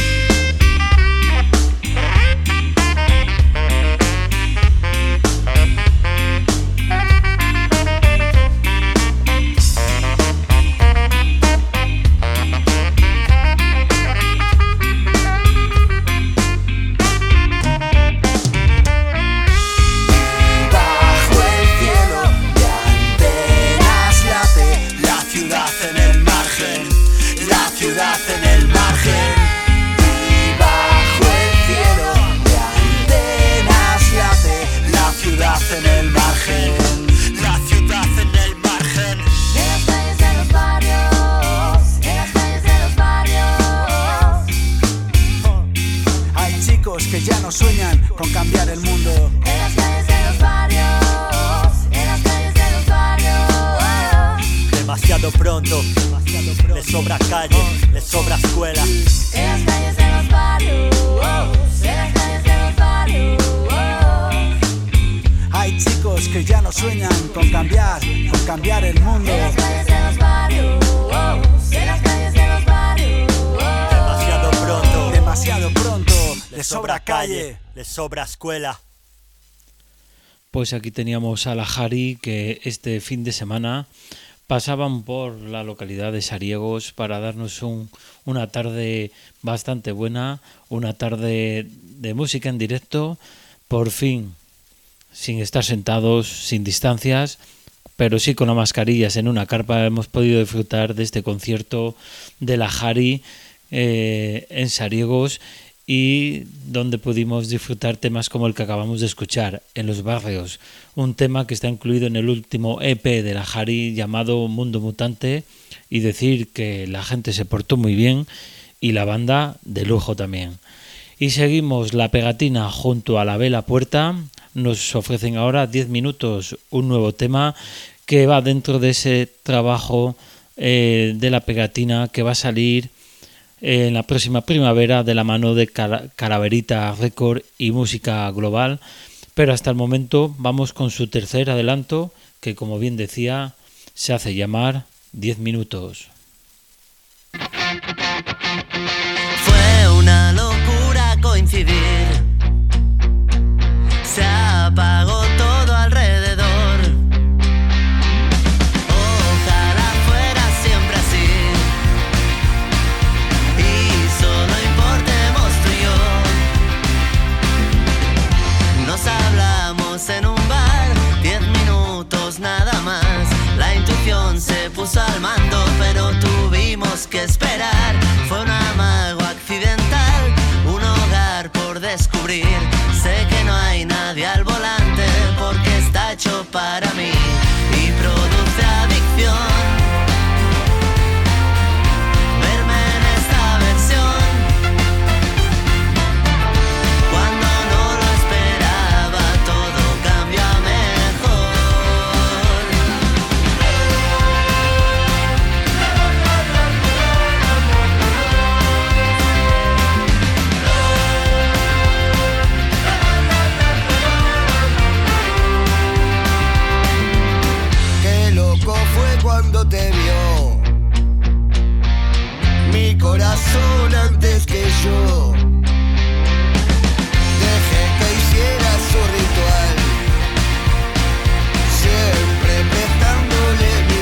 Que ya no sueñan con cambiar el mundo. En las calles de los barrios, en las calles de los barrios. Demasiado pronto, les sobra calle, les sobra escuela. En las calles de los barrios, en las calles de los barrios. Hay chicos que ya no sueñan con cambiar el mundo. En las calles de los barrios, en las calles de los barrios. Demasiado pronto. Les sobra calle, les sobra escuela. Pues aquí teníamos a la Jari, que este fin de semana pasaban por la localidad de Sariegos para darnos una tarde bastante buena, una tarde de música en directo, por fin, sin estar sentados, sin distancias, pero sí con las mascarillas en una carpa. Hemos podido disfrutar de este concierto de la Jari en Sariegos, y donde pudimos disfrutar temas como el que acabamos de escuchar, En los barrios, un tema que está incluido en el último EP de la Jari llamado Mundo Mutante, y decir que la gente se portó muy bien y la banda de lujo también. Y seguimos la pegatina junto a la Vela Puerta. Nos ofrecen ahora 10 minutos un nuevo tema que va dentro de ese trabajo de la pegatina que va a salir en la próxima primavera de la mano de Calaverita Record y Música Global. Pero hasta el momento vamos con su tercer adelanto, que como bien decía, se hace llamar 10 minutos. Fue una locura coincidir, se apagó todo alrededor. Ojalá fuera siempre así y solo importemos tú y yo. Nos hablamos en un bar, 10 minutos nada más. La intuición se puso al mando, pero tuvimos que esperar. Fue un amago accidental, un hogar por descubrir. Sé que no hay nadie al volante porque está hecho para mí y produce adicción. Verme en esta versión, cuando no lo esperaba, todo cambia mejor. Qué loco fue cuando te vio, mi corazón antes que yo. Dejé que hiciera su ritual, siempre prestándole mi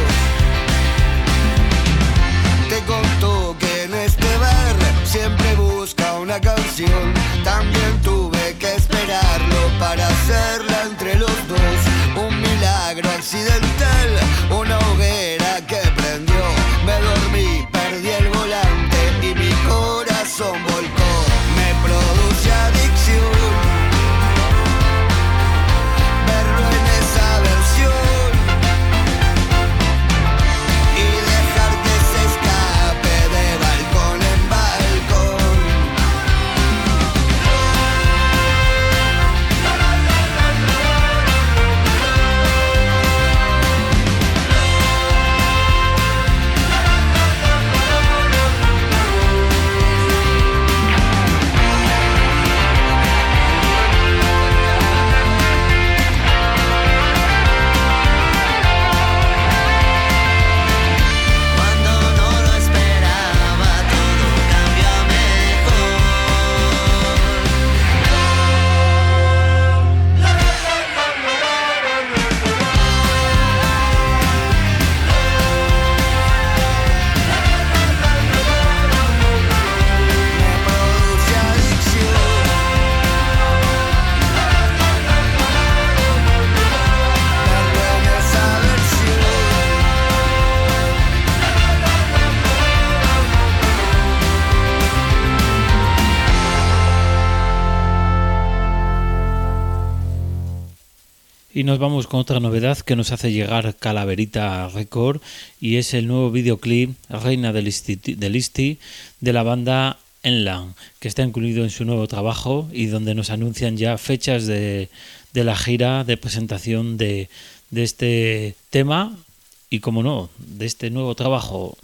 voz. Te contó que en este bar siempre busca una canción. También tuve que esperarlo para hacerla entre los dos. Un milagro accidental, una hoguera que prendió. Me dormí, perdí el volante y mi corazón volvió. Y nos vamos con otra novedad que nos hace llegar Calaverita Record, y es el nuevo videoclip Reina del Isti de la banda Enland, que está incluido en su nuevo trabajo y donde nos anuncian ya fechas de la gira de presentación de este tema y, como no, de este nuevo trabajo.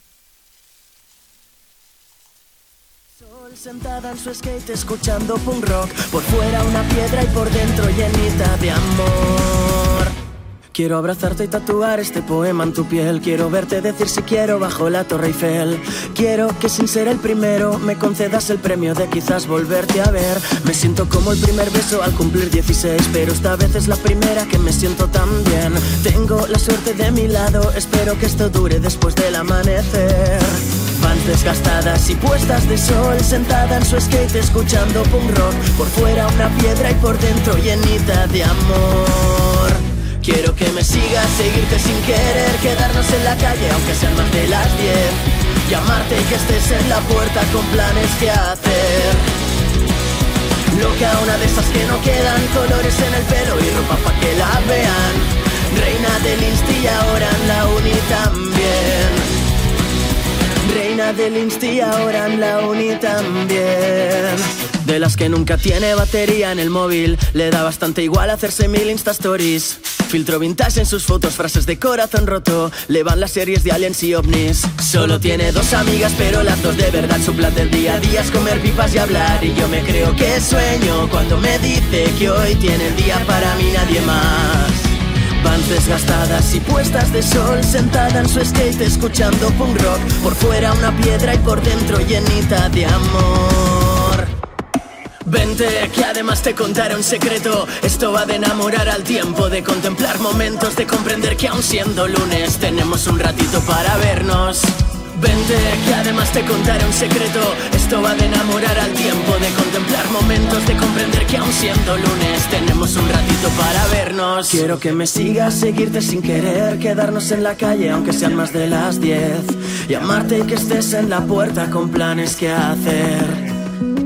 Sentada en su skate escuchando punk rock, por fuera una piedra y por dentro llenita de amor. Quiero abrazarte y tatuar este poema en tu piel. Quiero verte decir si quiero bajo la Torre Eiffel. Quiero que sin ser el primero me concedas el premio de quizás volverte a ver. Me siento como el primer beso al cumplir 16, pero esta vez es la primera que me siento tan bien. Tengo la suerte de mi lado, espero que esto dure después del amanecer. Vans desgastadas y puestas de sol, sentada en su skate escuchando punk rock, por fuera una piedra y por dentro llenita de amor. Quiero que me sigas, seguirte sin querer, quedarnos en la calle aunque sean más de las 10, llamarte y que estés en la puerta con planes que hacer. Loca, una de esas que no quedan, colores en el pelo y ropa pa' que la vean. Reina del Insti y ahora en la uni también. Reina del Insti y ahora en la uni también. De las que nunca tiene batería en el móvil, le da bastante igual hacerse 1000 Insta Stories. Filtro vintage en sus fotos, frases de corazón roto, le van las series de aliens y ovnis. Solo tiene 2 amigas, pero las 2 de verdad. Su plan del día a día es comer pipas y hablar, y yo me creo que sueño cuando me dice que hoy tiene el día para mí nadie más. Vans desgastadas y puestas de sol, sentada en su skate escuchando punk rock, por fuera una piedra y por dentro llenita de amor. Vente, que además te contaré un secreto. Esto va de enamorar al tiempo, de contemplar momentos, de comprender que aun siendo lunes tenemos un ratito para vernos. Vente, que además te contaré un secreto. Esto va de enamorar al tiempo, de contemplar momentos, de comprender que aun siendo lunes tenemos un ratito para vernos. Quiero que me sigas, seguirte sin querer, quedarnos en la calle aunque sean más de las 10, llamarte y que estés en la puerta con planes que hacer.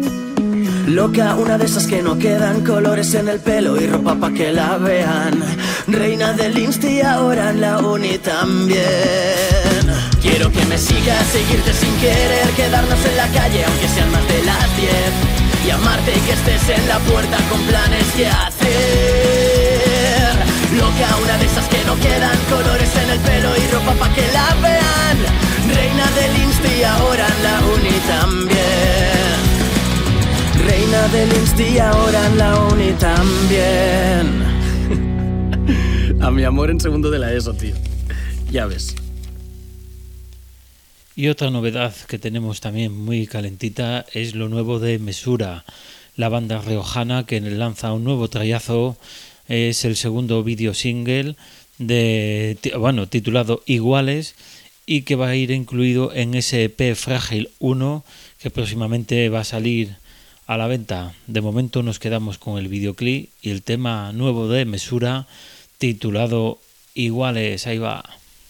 Loca, una de esas que no quedan, colores en el pelo y ropa pa' que la vean. Reina del Insti y ahora en la uni también. Quiero que me sigas, seguirte sin querer, quedarnos en la calle aunque sean más de las 10, llamarte y que estés en la puerta con planes que hacer. Loca, una de esas que no quedan, colores en el pelo y ropa pa' que la vean. Reina del Insti y ahora en la uni también. Reina del Insti y ahora en la uni también. A mi amor en segundo de la ESO, tío. Ya ves. Y otra novedad que tenemos también muy calentita es lo nuevo de Mesura, la banda riojana que lanza un nuevo trayazo. Es el segundo video single titulado Iguales, y que va a ir incluido en ese EP Frágil 1 que próximamente va a salir a la venta. De momento nos quedamos con el videoclip y el tema nuevo de Mesura titulado Iguales. Ahí va.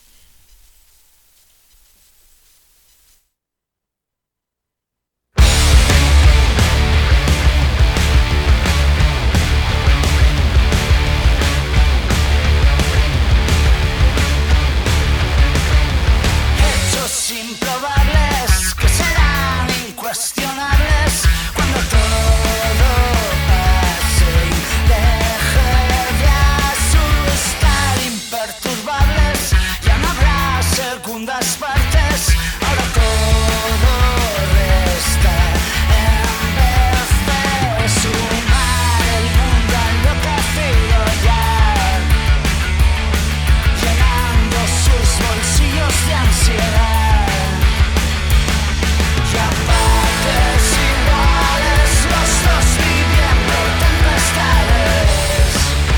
Hechos improbables que serán incuestionables cuando todo pase y deje de asustar. Imperturbables, ya no habrá segundas partes, ahora todo resta en vez de sumar. El mundo ha enloquecido ya, llenando sus bolsillos de ansiedad. Y a partes iguales, los dos viviendo tempestades.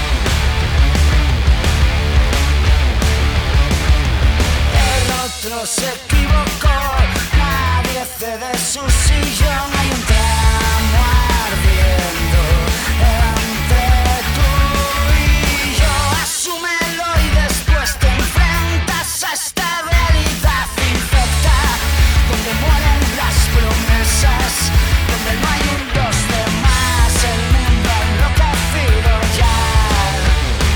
El otro se equivocó, nadie cede su sillón. Hay un tramo ardiendo entre tú y yo. Asúmelo y después te enfrentas a esta realidad infecta, donde mueren las promesas, donde no hay un dos de más. El mundo ha enloquecido ya.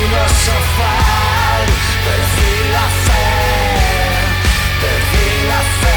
filosofar, perdí la fe, perdí la fe.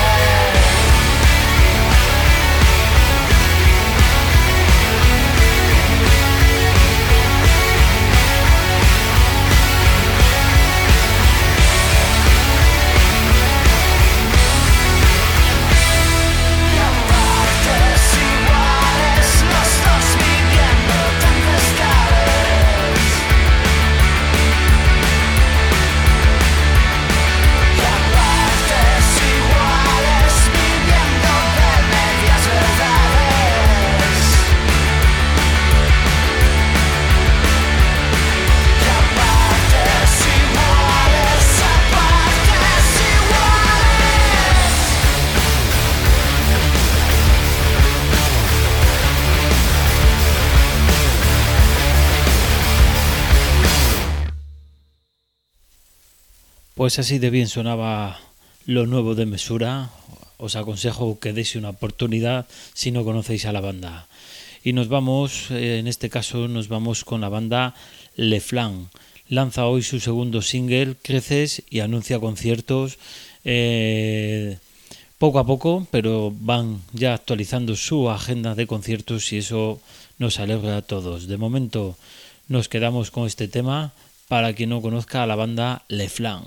Pues así de bien sonaba lo nuevo de Mesura. Os aconsejo que deis una oportunidad si no conocéis a la banda. Y nos vamos, en este caso nos vamos con la banda Le Flan. Lanza hoy su segundo single, Creces, y anuncia conciertos poco a poco, pero van ya actualizando su agenda de conciertos y eso nos alegra a todos. De momento nos quedamos con este tema para quien no conozca a la banda Le Flan.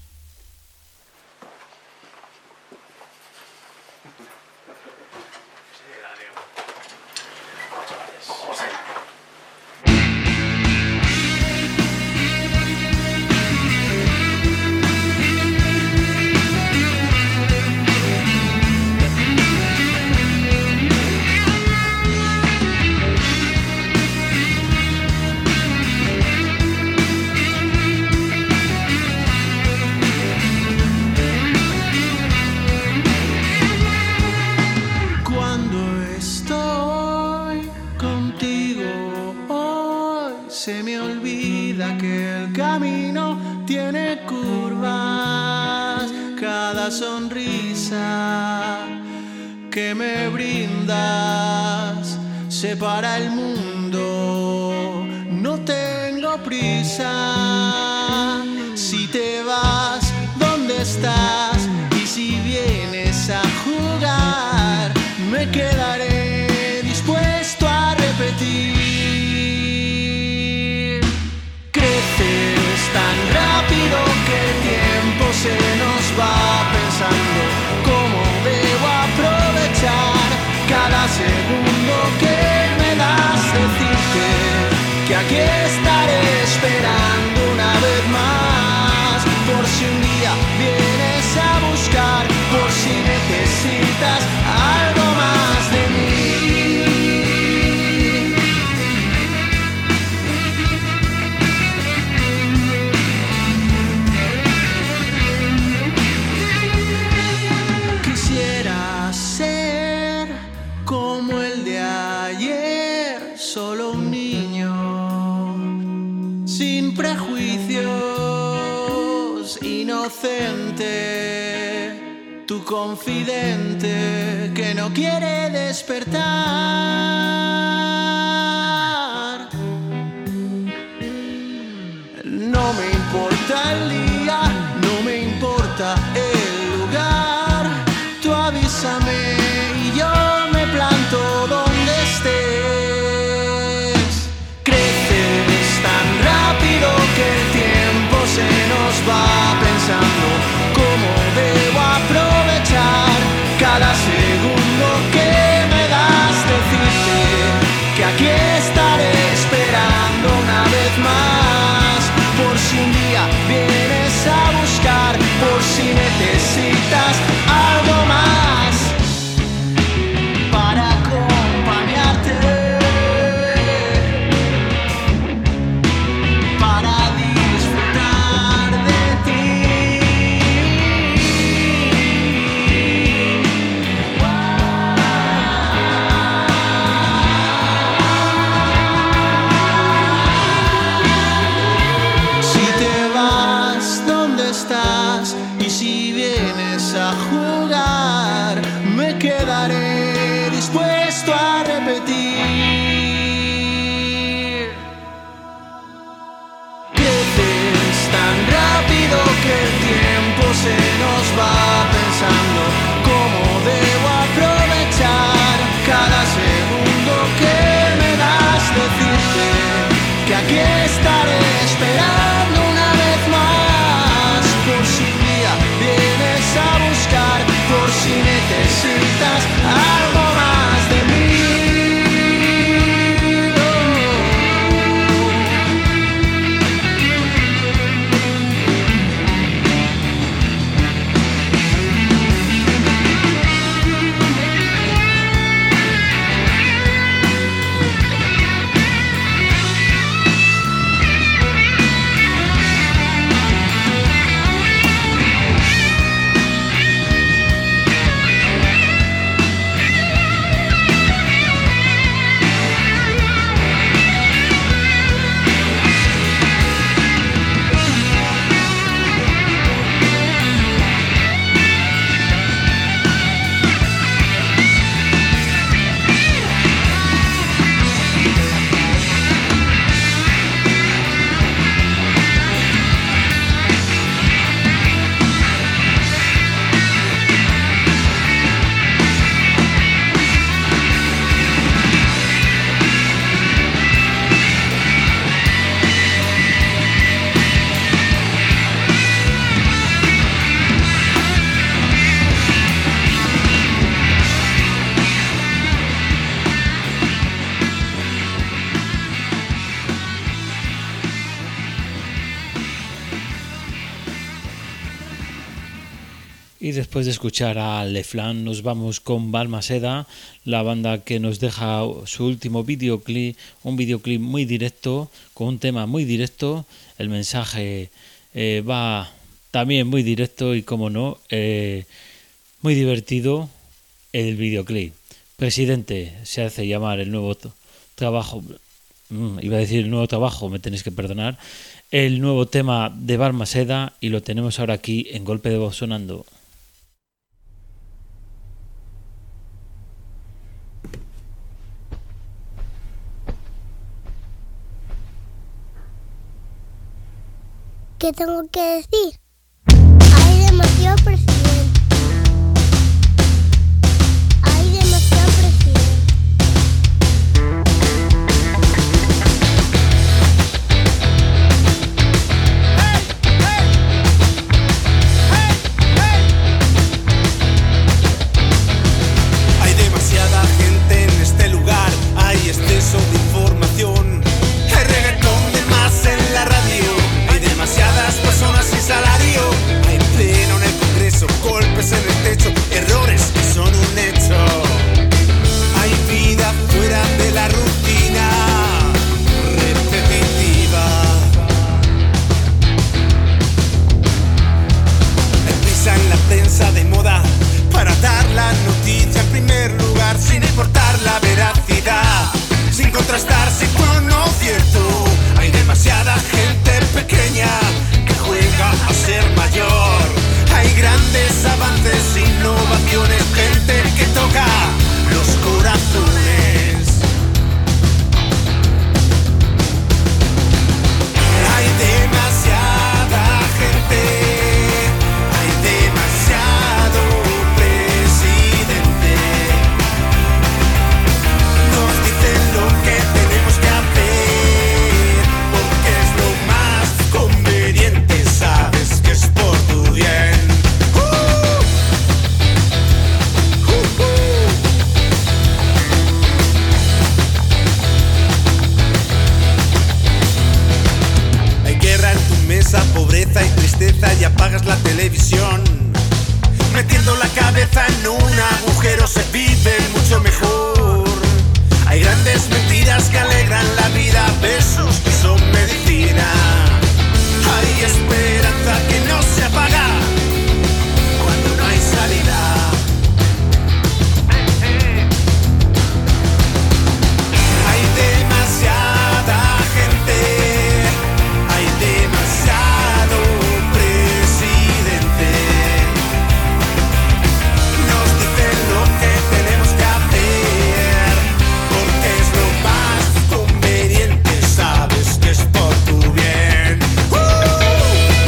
Sonrisa que me brindas separa el mundo, no tengo prisa. Si te vas, ¿dónde estás? Y si vienes a jugar, me quedaré dispuesto a repetir. Creces tan rápido que el tiempo se nos va pensando cómo debo aprovechar cada segundo que me das. Decirte que aquí estaré esperando una vez más, por si un día vienes a buscar, por si necesitas algo más de mí. Solo un niño, sin prejuicios, inocente, tu confidente que no quiere despertar. No me importa el día, no me importa el lugar, tú avísame y yo me planto donde estés. Que el tiempo se nos va pensando cómo debo aprovechar cada segundo que me das. Decirte que aquí estaré esperando una vez más, por si un día vienes a buscar, por si necesitas algo más para acompañarte. Quedaré dispuesto a repetir. tiempo se nos va pensando cómo debo aprovechar cada segundo que me das, decirte que aquí estaré esperando una vez más, por si un día vienes a buscar, por si necesitas algo más de mí. Y después de escuchar a Le Flan nos vamos con Balmaseda, la banda que nos deja su último videoclip, un videoclip muy directo, con un tema muy directo. El mensaje va también muy directo y, como no, muy divertido el videoclip. Presidente se hace llamar el nuevo trabajo, iba a decir el nuevo trabajo, me tenéis que perdonar, el nuevo tema de Balmaseda, y lo tenemos ahora aquí en Golpe de Voz sonando. ¿Qué tengo que decir? Hay demasiado presidente. Hay demasiado presidente. Hay demasiada gente en este lugar. Hay exceso de información. Hay reggaetón de más en la radio. Demasiadas personas sin salario. Hay pleno en el Congreso, golpes en el techo, errores que son un hecho. Hay vida fuera de la rutina repetitiva. Hay prisa en la prensa de moda para dar la noticia en primer lugar, sin importar la veracidad, sin contrastar si fue o no cierto. Hay demasiada gente pequeña que juega a ser mayor. Hay grandes avances, innovaciones, gente que toca los corazones. Hay demasiada gente, hay demasiado presidente. Nos dicen lo que tenemos que hacer, porque es lo más conveniente, sabes que es por tu bien. Hay guerra en tu mesa, pobreza y tristeza, y apagas la televisión. Metiendo la cabeza en un agujero se vive mucho mejor. Hay grandes mentiras que alegran la vida, besos que son medicina. Hay esperanza que no se apaga cuando no hay salida. Hay demasiada gente, hay demasiado presidente. Nos dicen lo que tenemos que hacer, porque es lo más conveniente, sabes que es por tu bien.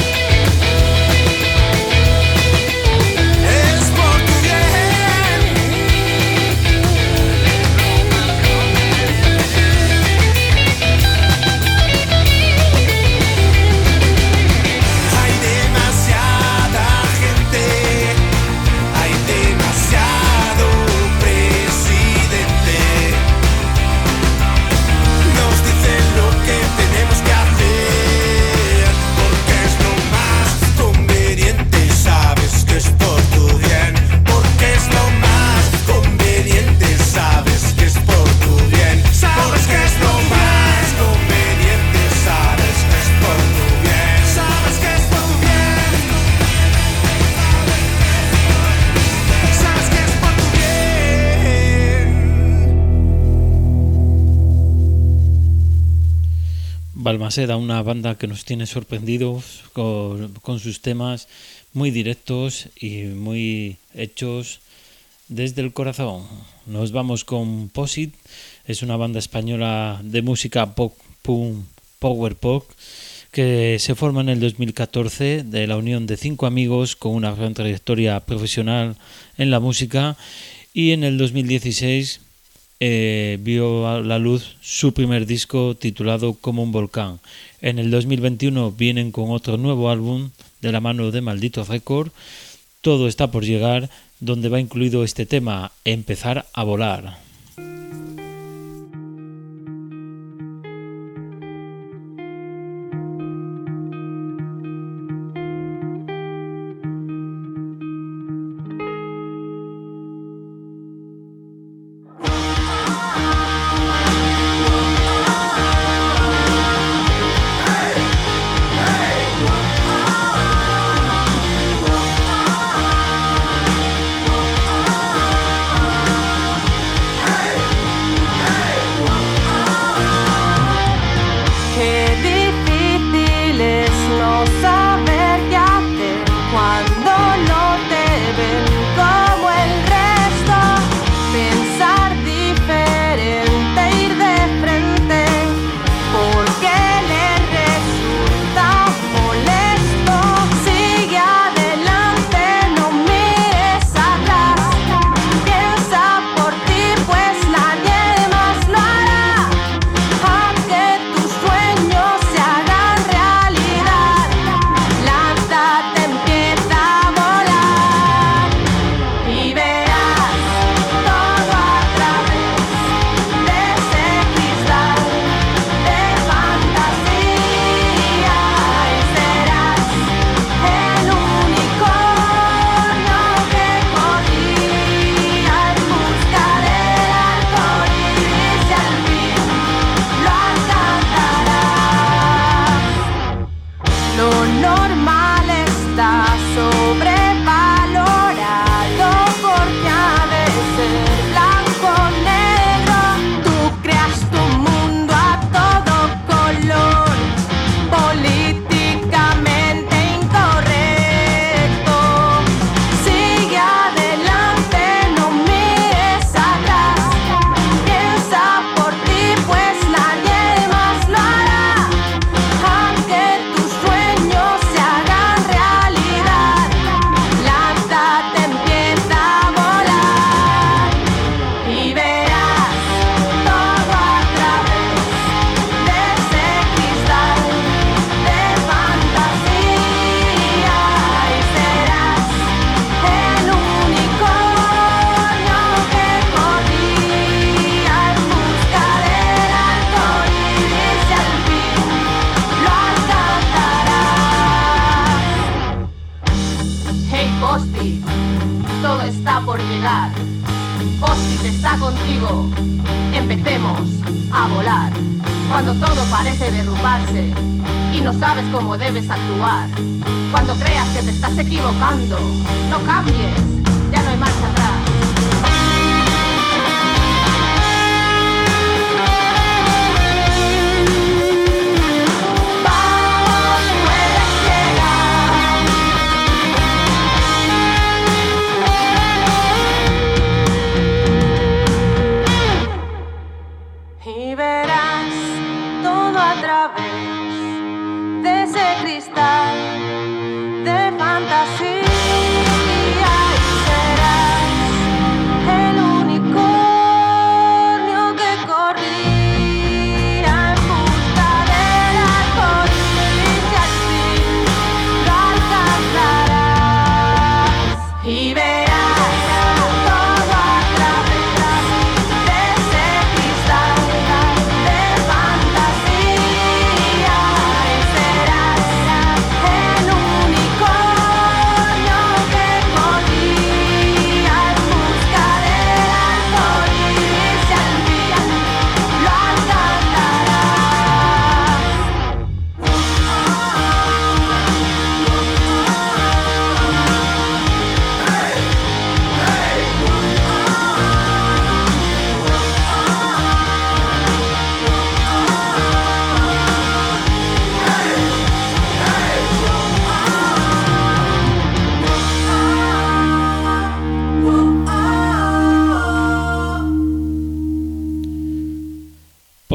Balmaseda, una banda que nos tiene sorprendidos con sus temas muy directos y muy hechos desde el corazón. Nos vamos con Posit, es una banda española de música pop, power pop, que se forma en el 2014 de la unión de 5 amigos con una gran trayectoria profesional en la música, y en el 2016 vio a la luz su primer disco titulado Como un volcán. En el 2021 vienen con otro nuevo álbum de la mano de Maldito Record, Todo está por llegar, donde va incluido este tema, Empezar a volar.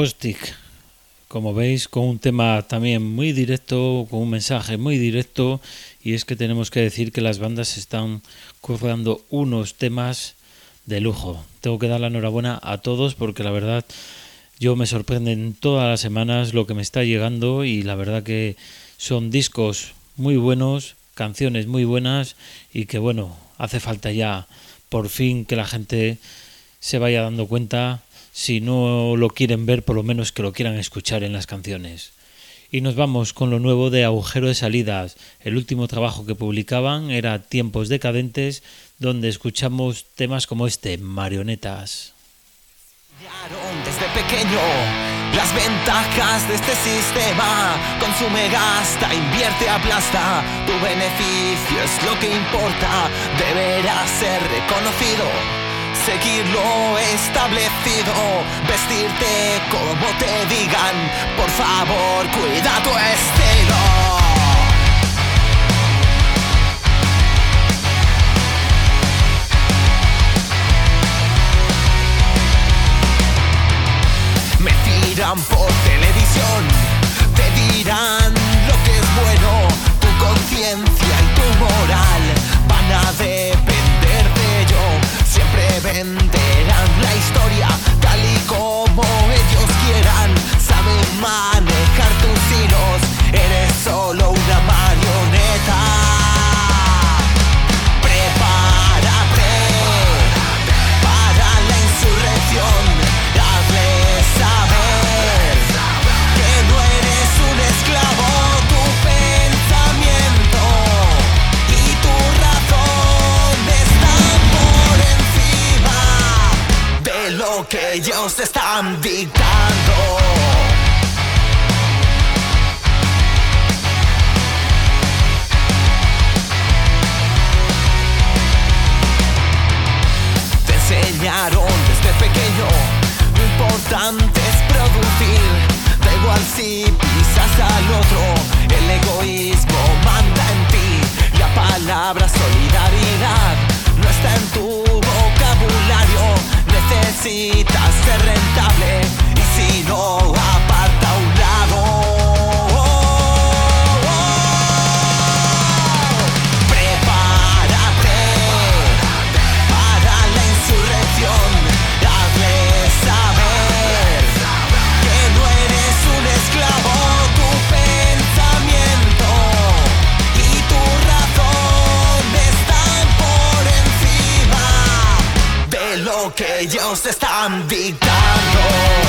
Apostic, como veis, con un tema también muy directo, con un mensaje muy directo, y es que tenemos que decir que las bandas están currando unos temas de lujo. Tengo que dar la enhorabuena a todos porque la verdad yo me sorprenden todas las semanas lo que me está llegando, y la verdad que son discos muy buenos, canciones muy buenas, y que bueno, hace falta ya por fin que la gente se vaya dando cuenta. Si no lo quieren ver, por lo menos que lo quieran escuchar en las canciones. Y nos vamos con lo nuevo de Agujero de Salidas. El último trabajo que publicaban era Tiempos Decadentes, donde escuchamos temas como este, Marionetas. Desde pequeño, las ventajas de este sistema: consume, gasta, invierte, aplasta. Tu beneficio es lo que importa, deberá ser reconocido. Seguir lo establecido, vestirte como te digan. Por favor, cuida tu estilo. Me tiran por televisión, te dirán lo que es bueno. Tu conciencia y tu moral van a depender de ello. Siempre venderán la historia tal y como ellos quieran. Saben manejar tus hilos, eres solo una marioneta. Prepárate para la insurrección. Hazles saber que no eres un esclavo. Tu pensamiento y tu razón están por encima de lo que ellos están dictando. Te enseñaron desde pequeño, lo importante es producir. Da igual si pisas al otro, el egoísmo manda en ti. La palabra solidaridad no está en tu vocabulario. Necesitas ser rentable, y si no, aparta a un lado. Prepárate para la insurrección. Hazles saber que no eres un esclavo. Tu pensamiento y tu razón están por encima de lo que ellos están dictando.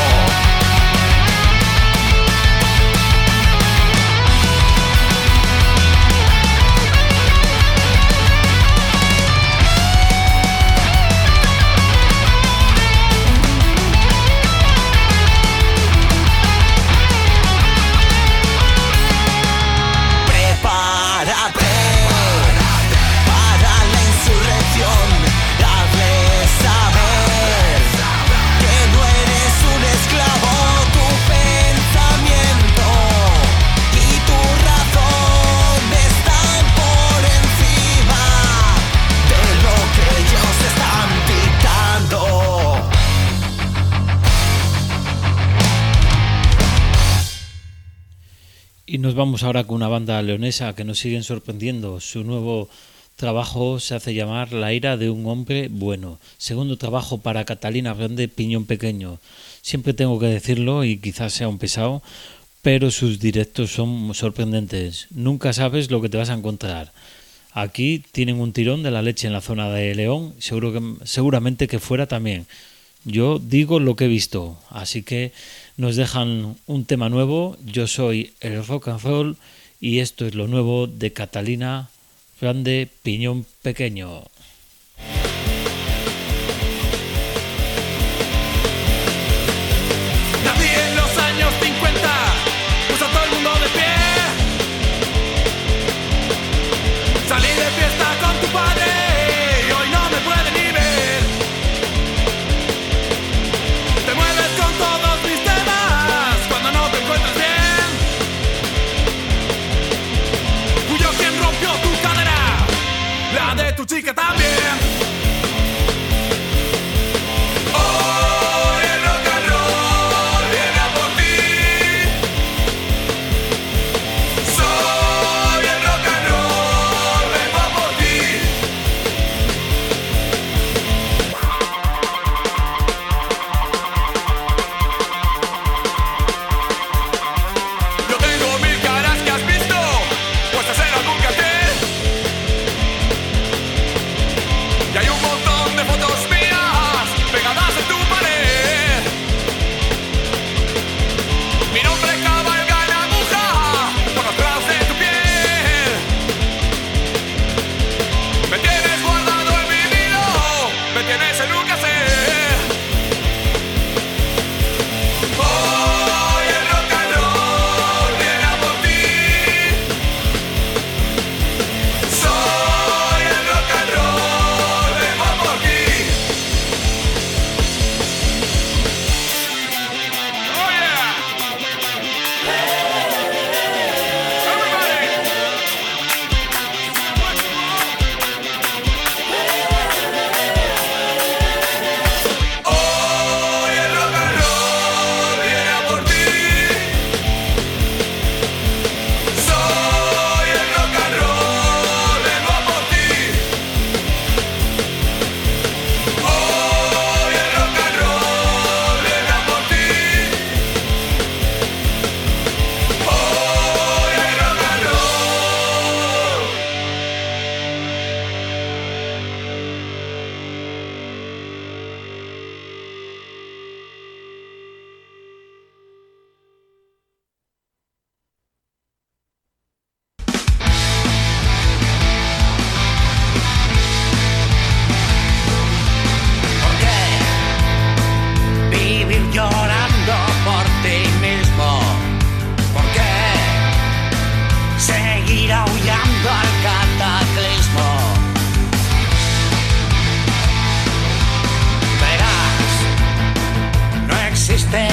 Prepárate para la insurrección. Hazles saber que no eres un esclavo. Tu pensamiento y tu razón están por encima de lo que ellos están dictando. Y nos vamos ahora con una banda leonesa que nos siguen sorprendiendo. Su nuevo trabajo se hace llamar La ira de un hombre bueno. Segundo trabajo para Catalina Grande, Piñón Pequeño. Siempre tengo que decirlo y quizás sea un pesado, pero sus directos son sorprendentes. Nunca sabes lo que te vas a encontrar. Aquí tienen un tirón de la leche en la zona de León, seguramente que fuera también. Yo digo lo que he visto, así que nos dejan un tema nuevo. Yo soy el rock and roll y esto es lo nuevo de Catalina Grande, Piñón Pequeño. Nací en los años 50, puso a todo el mundo de pie. Salí de fiesta con tu padre y hoy no me puede ni ver. Te mueves con todos mis temas cuando no te encuentras bien. Fui yo quien rompió tu cadera, la de tu chica también. Hoy el rock and roll viene a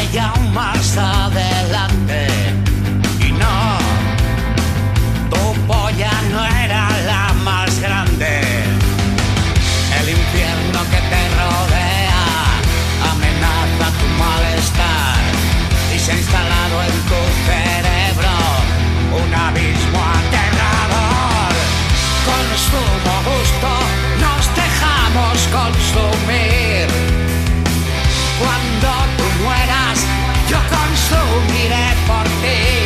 y aún más adelante. Y no, tu polla no era la más grande. El infierno que te rodea amenaza tu malestar y se ha instalado en tu cerebro un abismo aterrador. Consumo justo, nos dejamos consumir. Cuando tú mueras, yo consumiré por ti.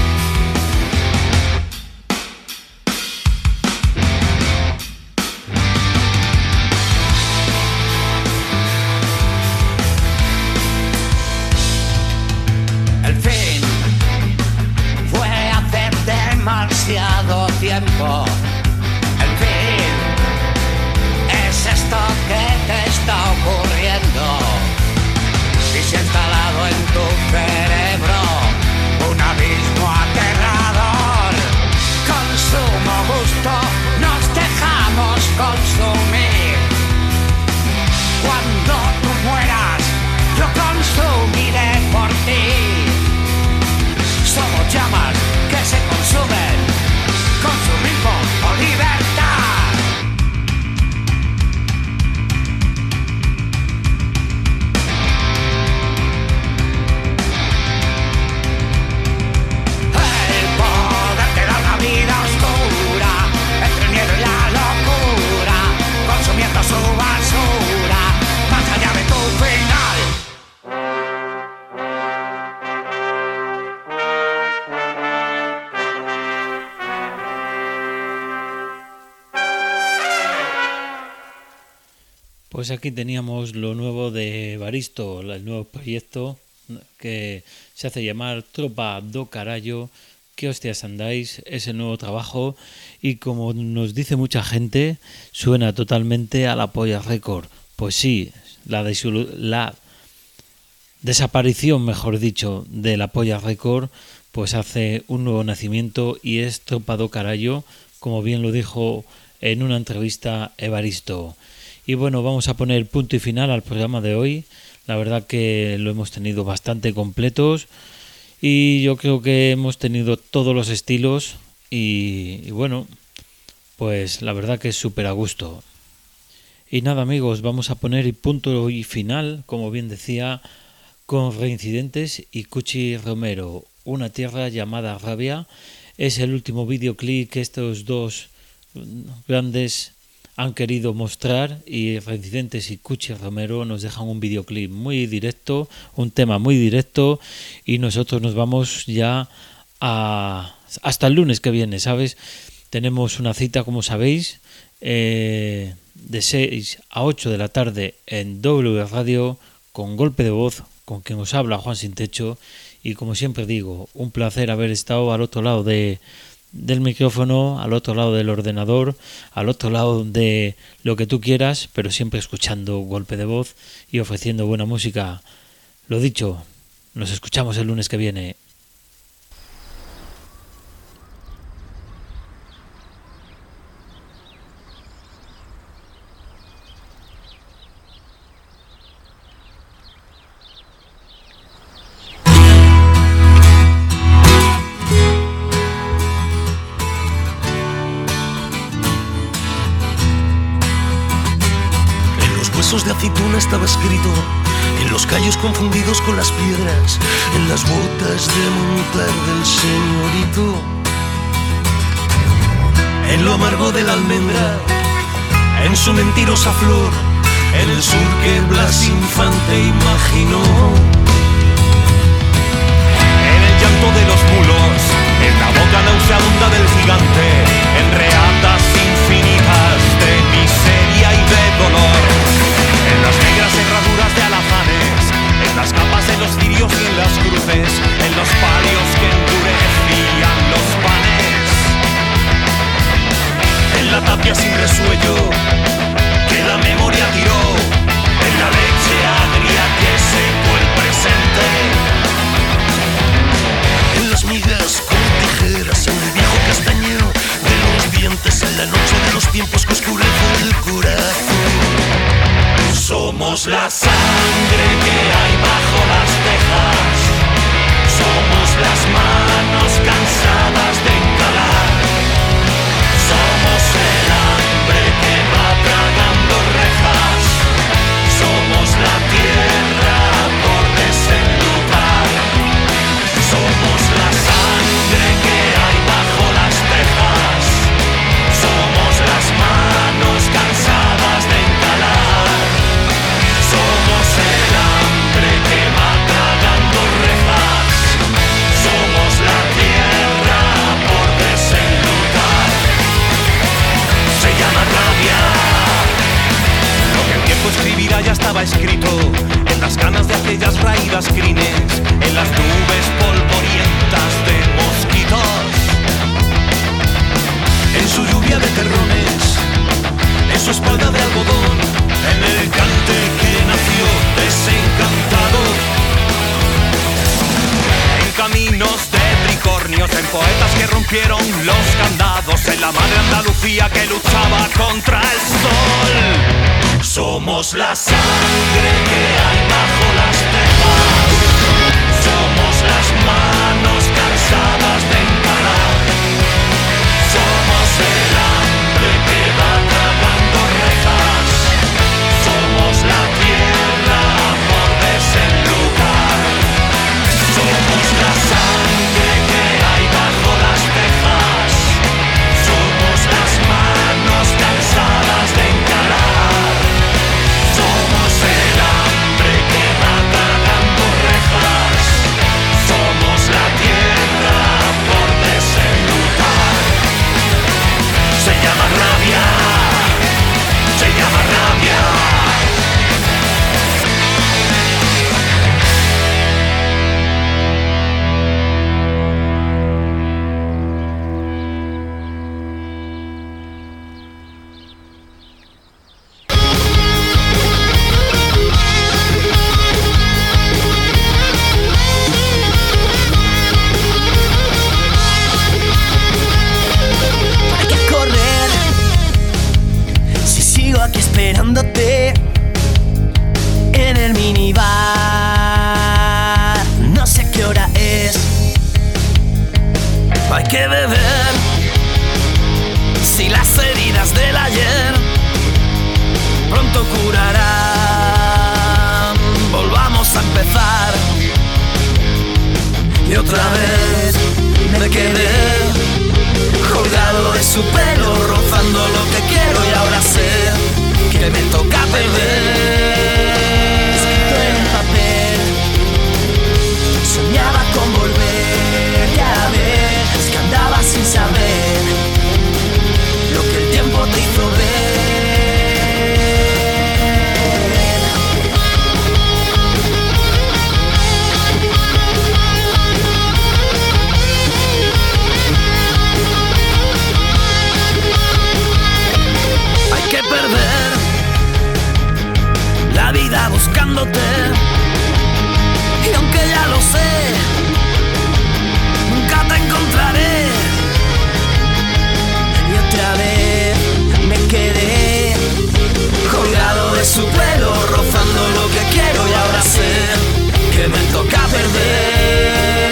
El fin fue hace demasiado tiempo. El fin es esto que te está ocurriendo. Y se ha instalado en tu cerebro un abismo aterrador. Consumo justo, nos dejamos consumir. Cuando tú mueras, yo consumiré por ti. Somos llamas que se consumen, consumismo o libertad. El poder te da una vida oscura, entre el miedo y la locura, consumiendo su basura, más allá de tu final. Pues aquí teníamos lo nuevo de Evaristo, el nuevo proyecto que se hace llamar Tropa do Carallo. ¿Qué hostias andáis? Es el nuevo trabajo y como nos dice mucha gente, suena totalmente a la Polla Record. Pues sí, la desaparición, mejor dicho, de la Polla Record, pues hace un nuevo nacimiento y es Tropa do Carallo, como bien lo dijo en una entrevista Evaristo. Y bueno, vamos a poner punto y final al programa de hoy. La verdad que lo hemos tenido bastante completos y yo creo que hemos tenido todos los estilos y bueno, pues la verdad que es súper a gusto. Y nada amigos, vamos a poner punto y final, como bien decía, con Reincidentes y Cuchi Romero, Una tierra llamada Rabia. Es el último videoclip que estos dos grandes han querido mostrar y Reincidentes y Cuchi Romero nos dejan un videoclip muy directo, un tema muy directo y nosotros nos vamos ya hasta el lunes que viene, ¿sabes? Tenemos una cita, como sabéis, de 6 a 8 de la tarde en W Radio con Golpe de Voz, con quien os habla Juan Sin Techo y como siempre digo, un placer haber estado al otro lado del micrófono, al otro lado del ordenador, al otro lado de lo que tú quieras, pero siempre escuchando Golpe de Voz y ofreciendo buena música. Lo dicho, nos escuchamos el lunes que viene. De aceituna estaba escrito, en los callos confundidos con las piedras, en las botas de montar del señorito, en lo amargo de la almendra, en su mentirosa flor, en el sur que Blas Infante imaginó, en el llanto de los mulos, en la boca nauseabunda del gigante, en reatas infinitas de miseria y de dolor, en las negras herraduras de alazanes, en las capas de los cirios y en las cruces, en los palios que endurecían los panes, en la tapia sin resuello que la memoria tiró, en la leche agria que secó el presente, en las migas con tijeras, en el viejo castañero de los dientes, en la noche de los tiempos que oscurece el corazón. Somos la sangre que hay bajo las tejas. estaba escrito en las ganas de aquellas raídas crines, en las nubes polvorientas de mosquitos, en su lluvia de terrones, en su espalda de algodón, en el cante que nació desencantado, en caminos de tricornios, en poetas que rompieron los candados, en la madre Andalucía que luchaba contra el sol. Somos la sangre que hay bajo las tejas, somos las manos cansadas de encarar, somos el hambre que va tragando rejas, somos la tierra por desenlucar, somos la sangre que hay bajo las tejas, somos las manos cansadas de encarar, somos el hambre que va tragando rejas, somos la tierra por desenlucar. Se llama rabia, se llama rabia. ¿Para qué correr si sigo aquí esperándote en el minibar? No sé qué hora es. Hay que beber si las heridas del ayer pronto curarán. Volvamos a empezar. Y otra vez me quedé colgado de su pelo, rozando lo que quiero, y ahora sé que me toca perder. Escrito en papel, soñaba con volver, ya ves que andaba sin saber lo que el tiempo te hizo ver. Hay que perder la vida buscándote, y aunque ya lo sé, nunca te encontraré. Y otra vez me quedé colgado de su pelo, rozando lo que quiero, y ahora sé que me toca perder.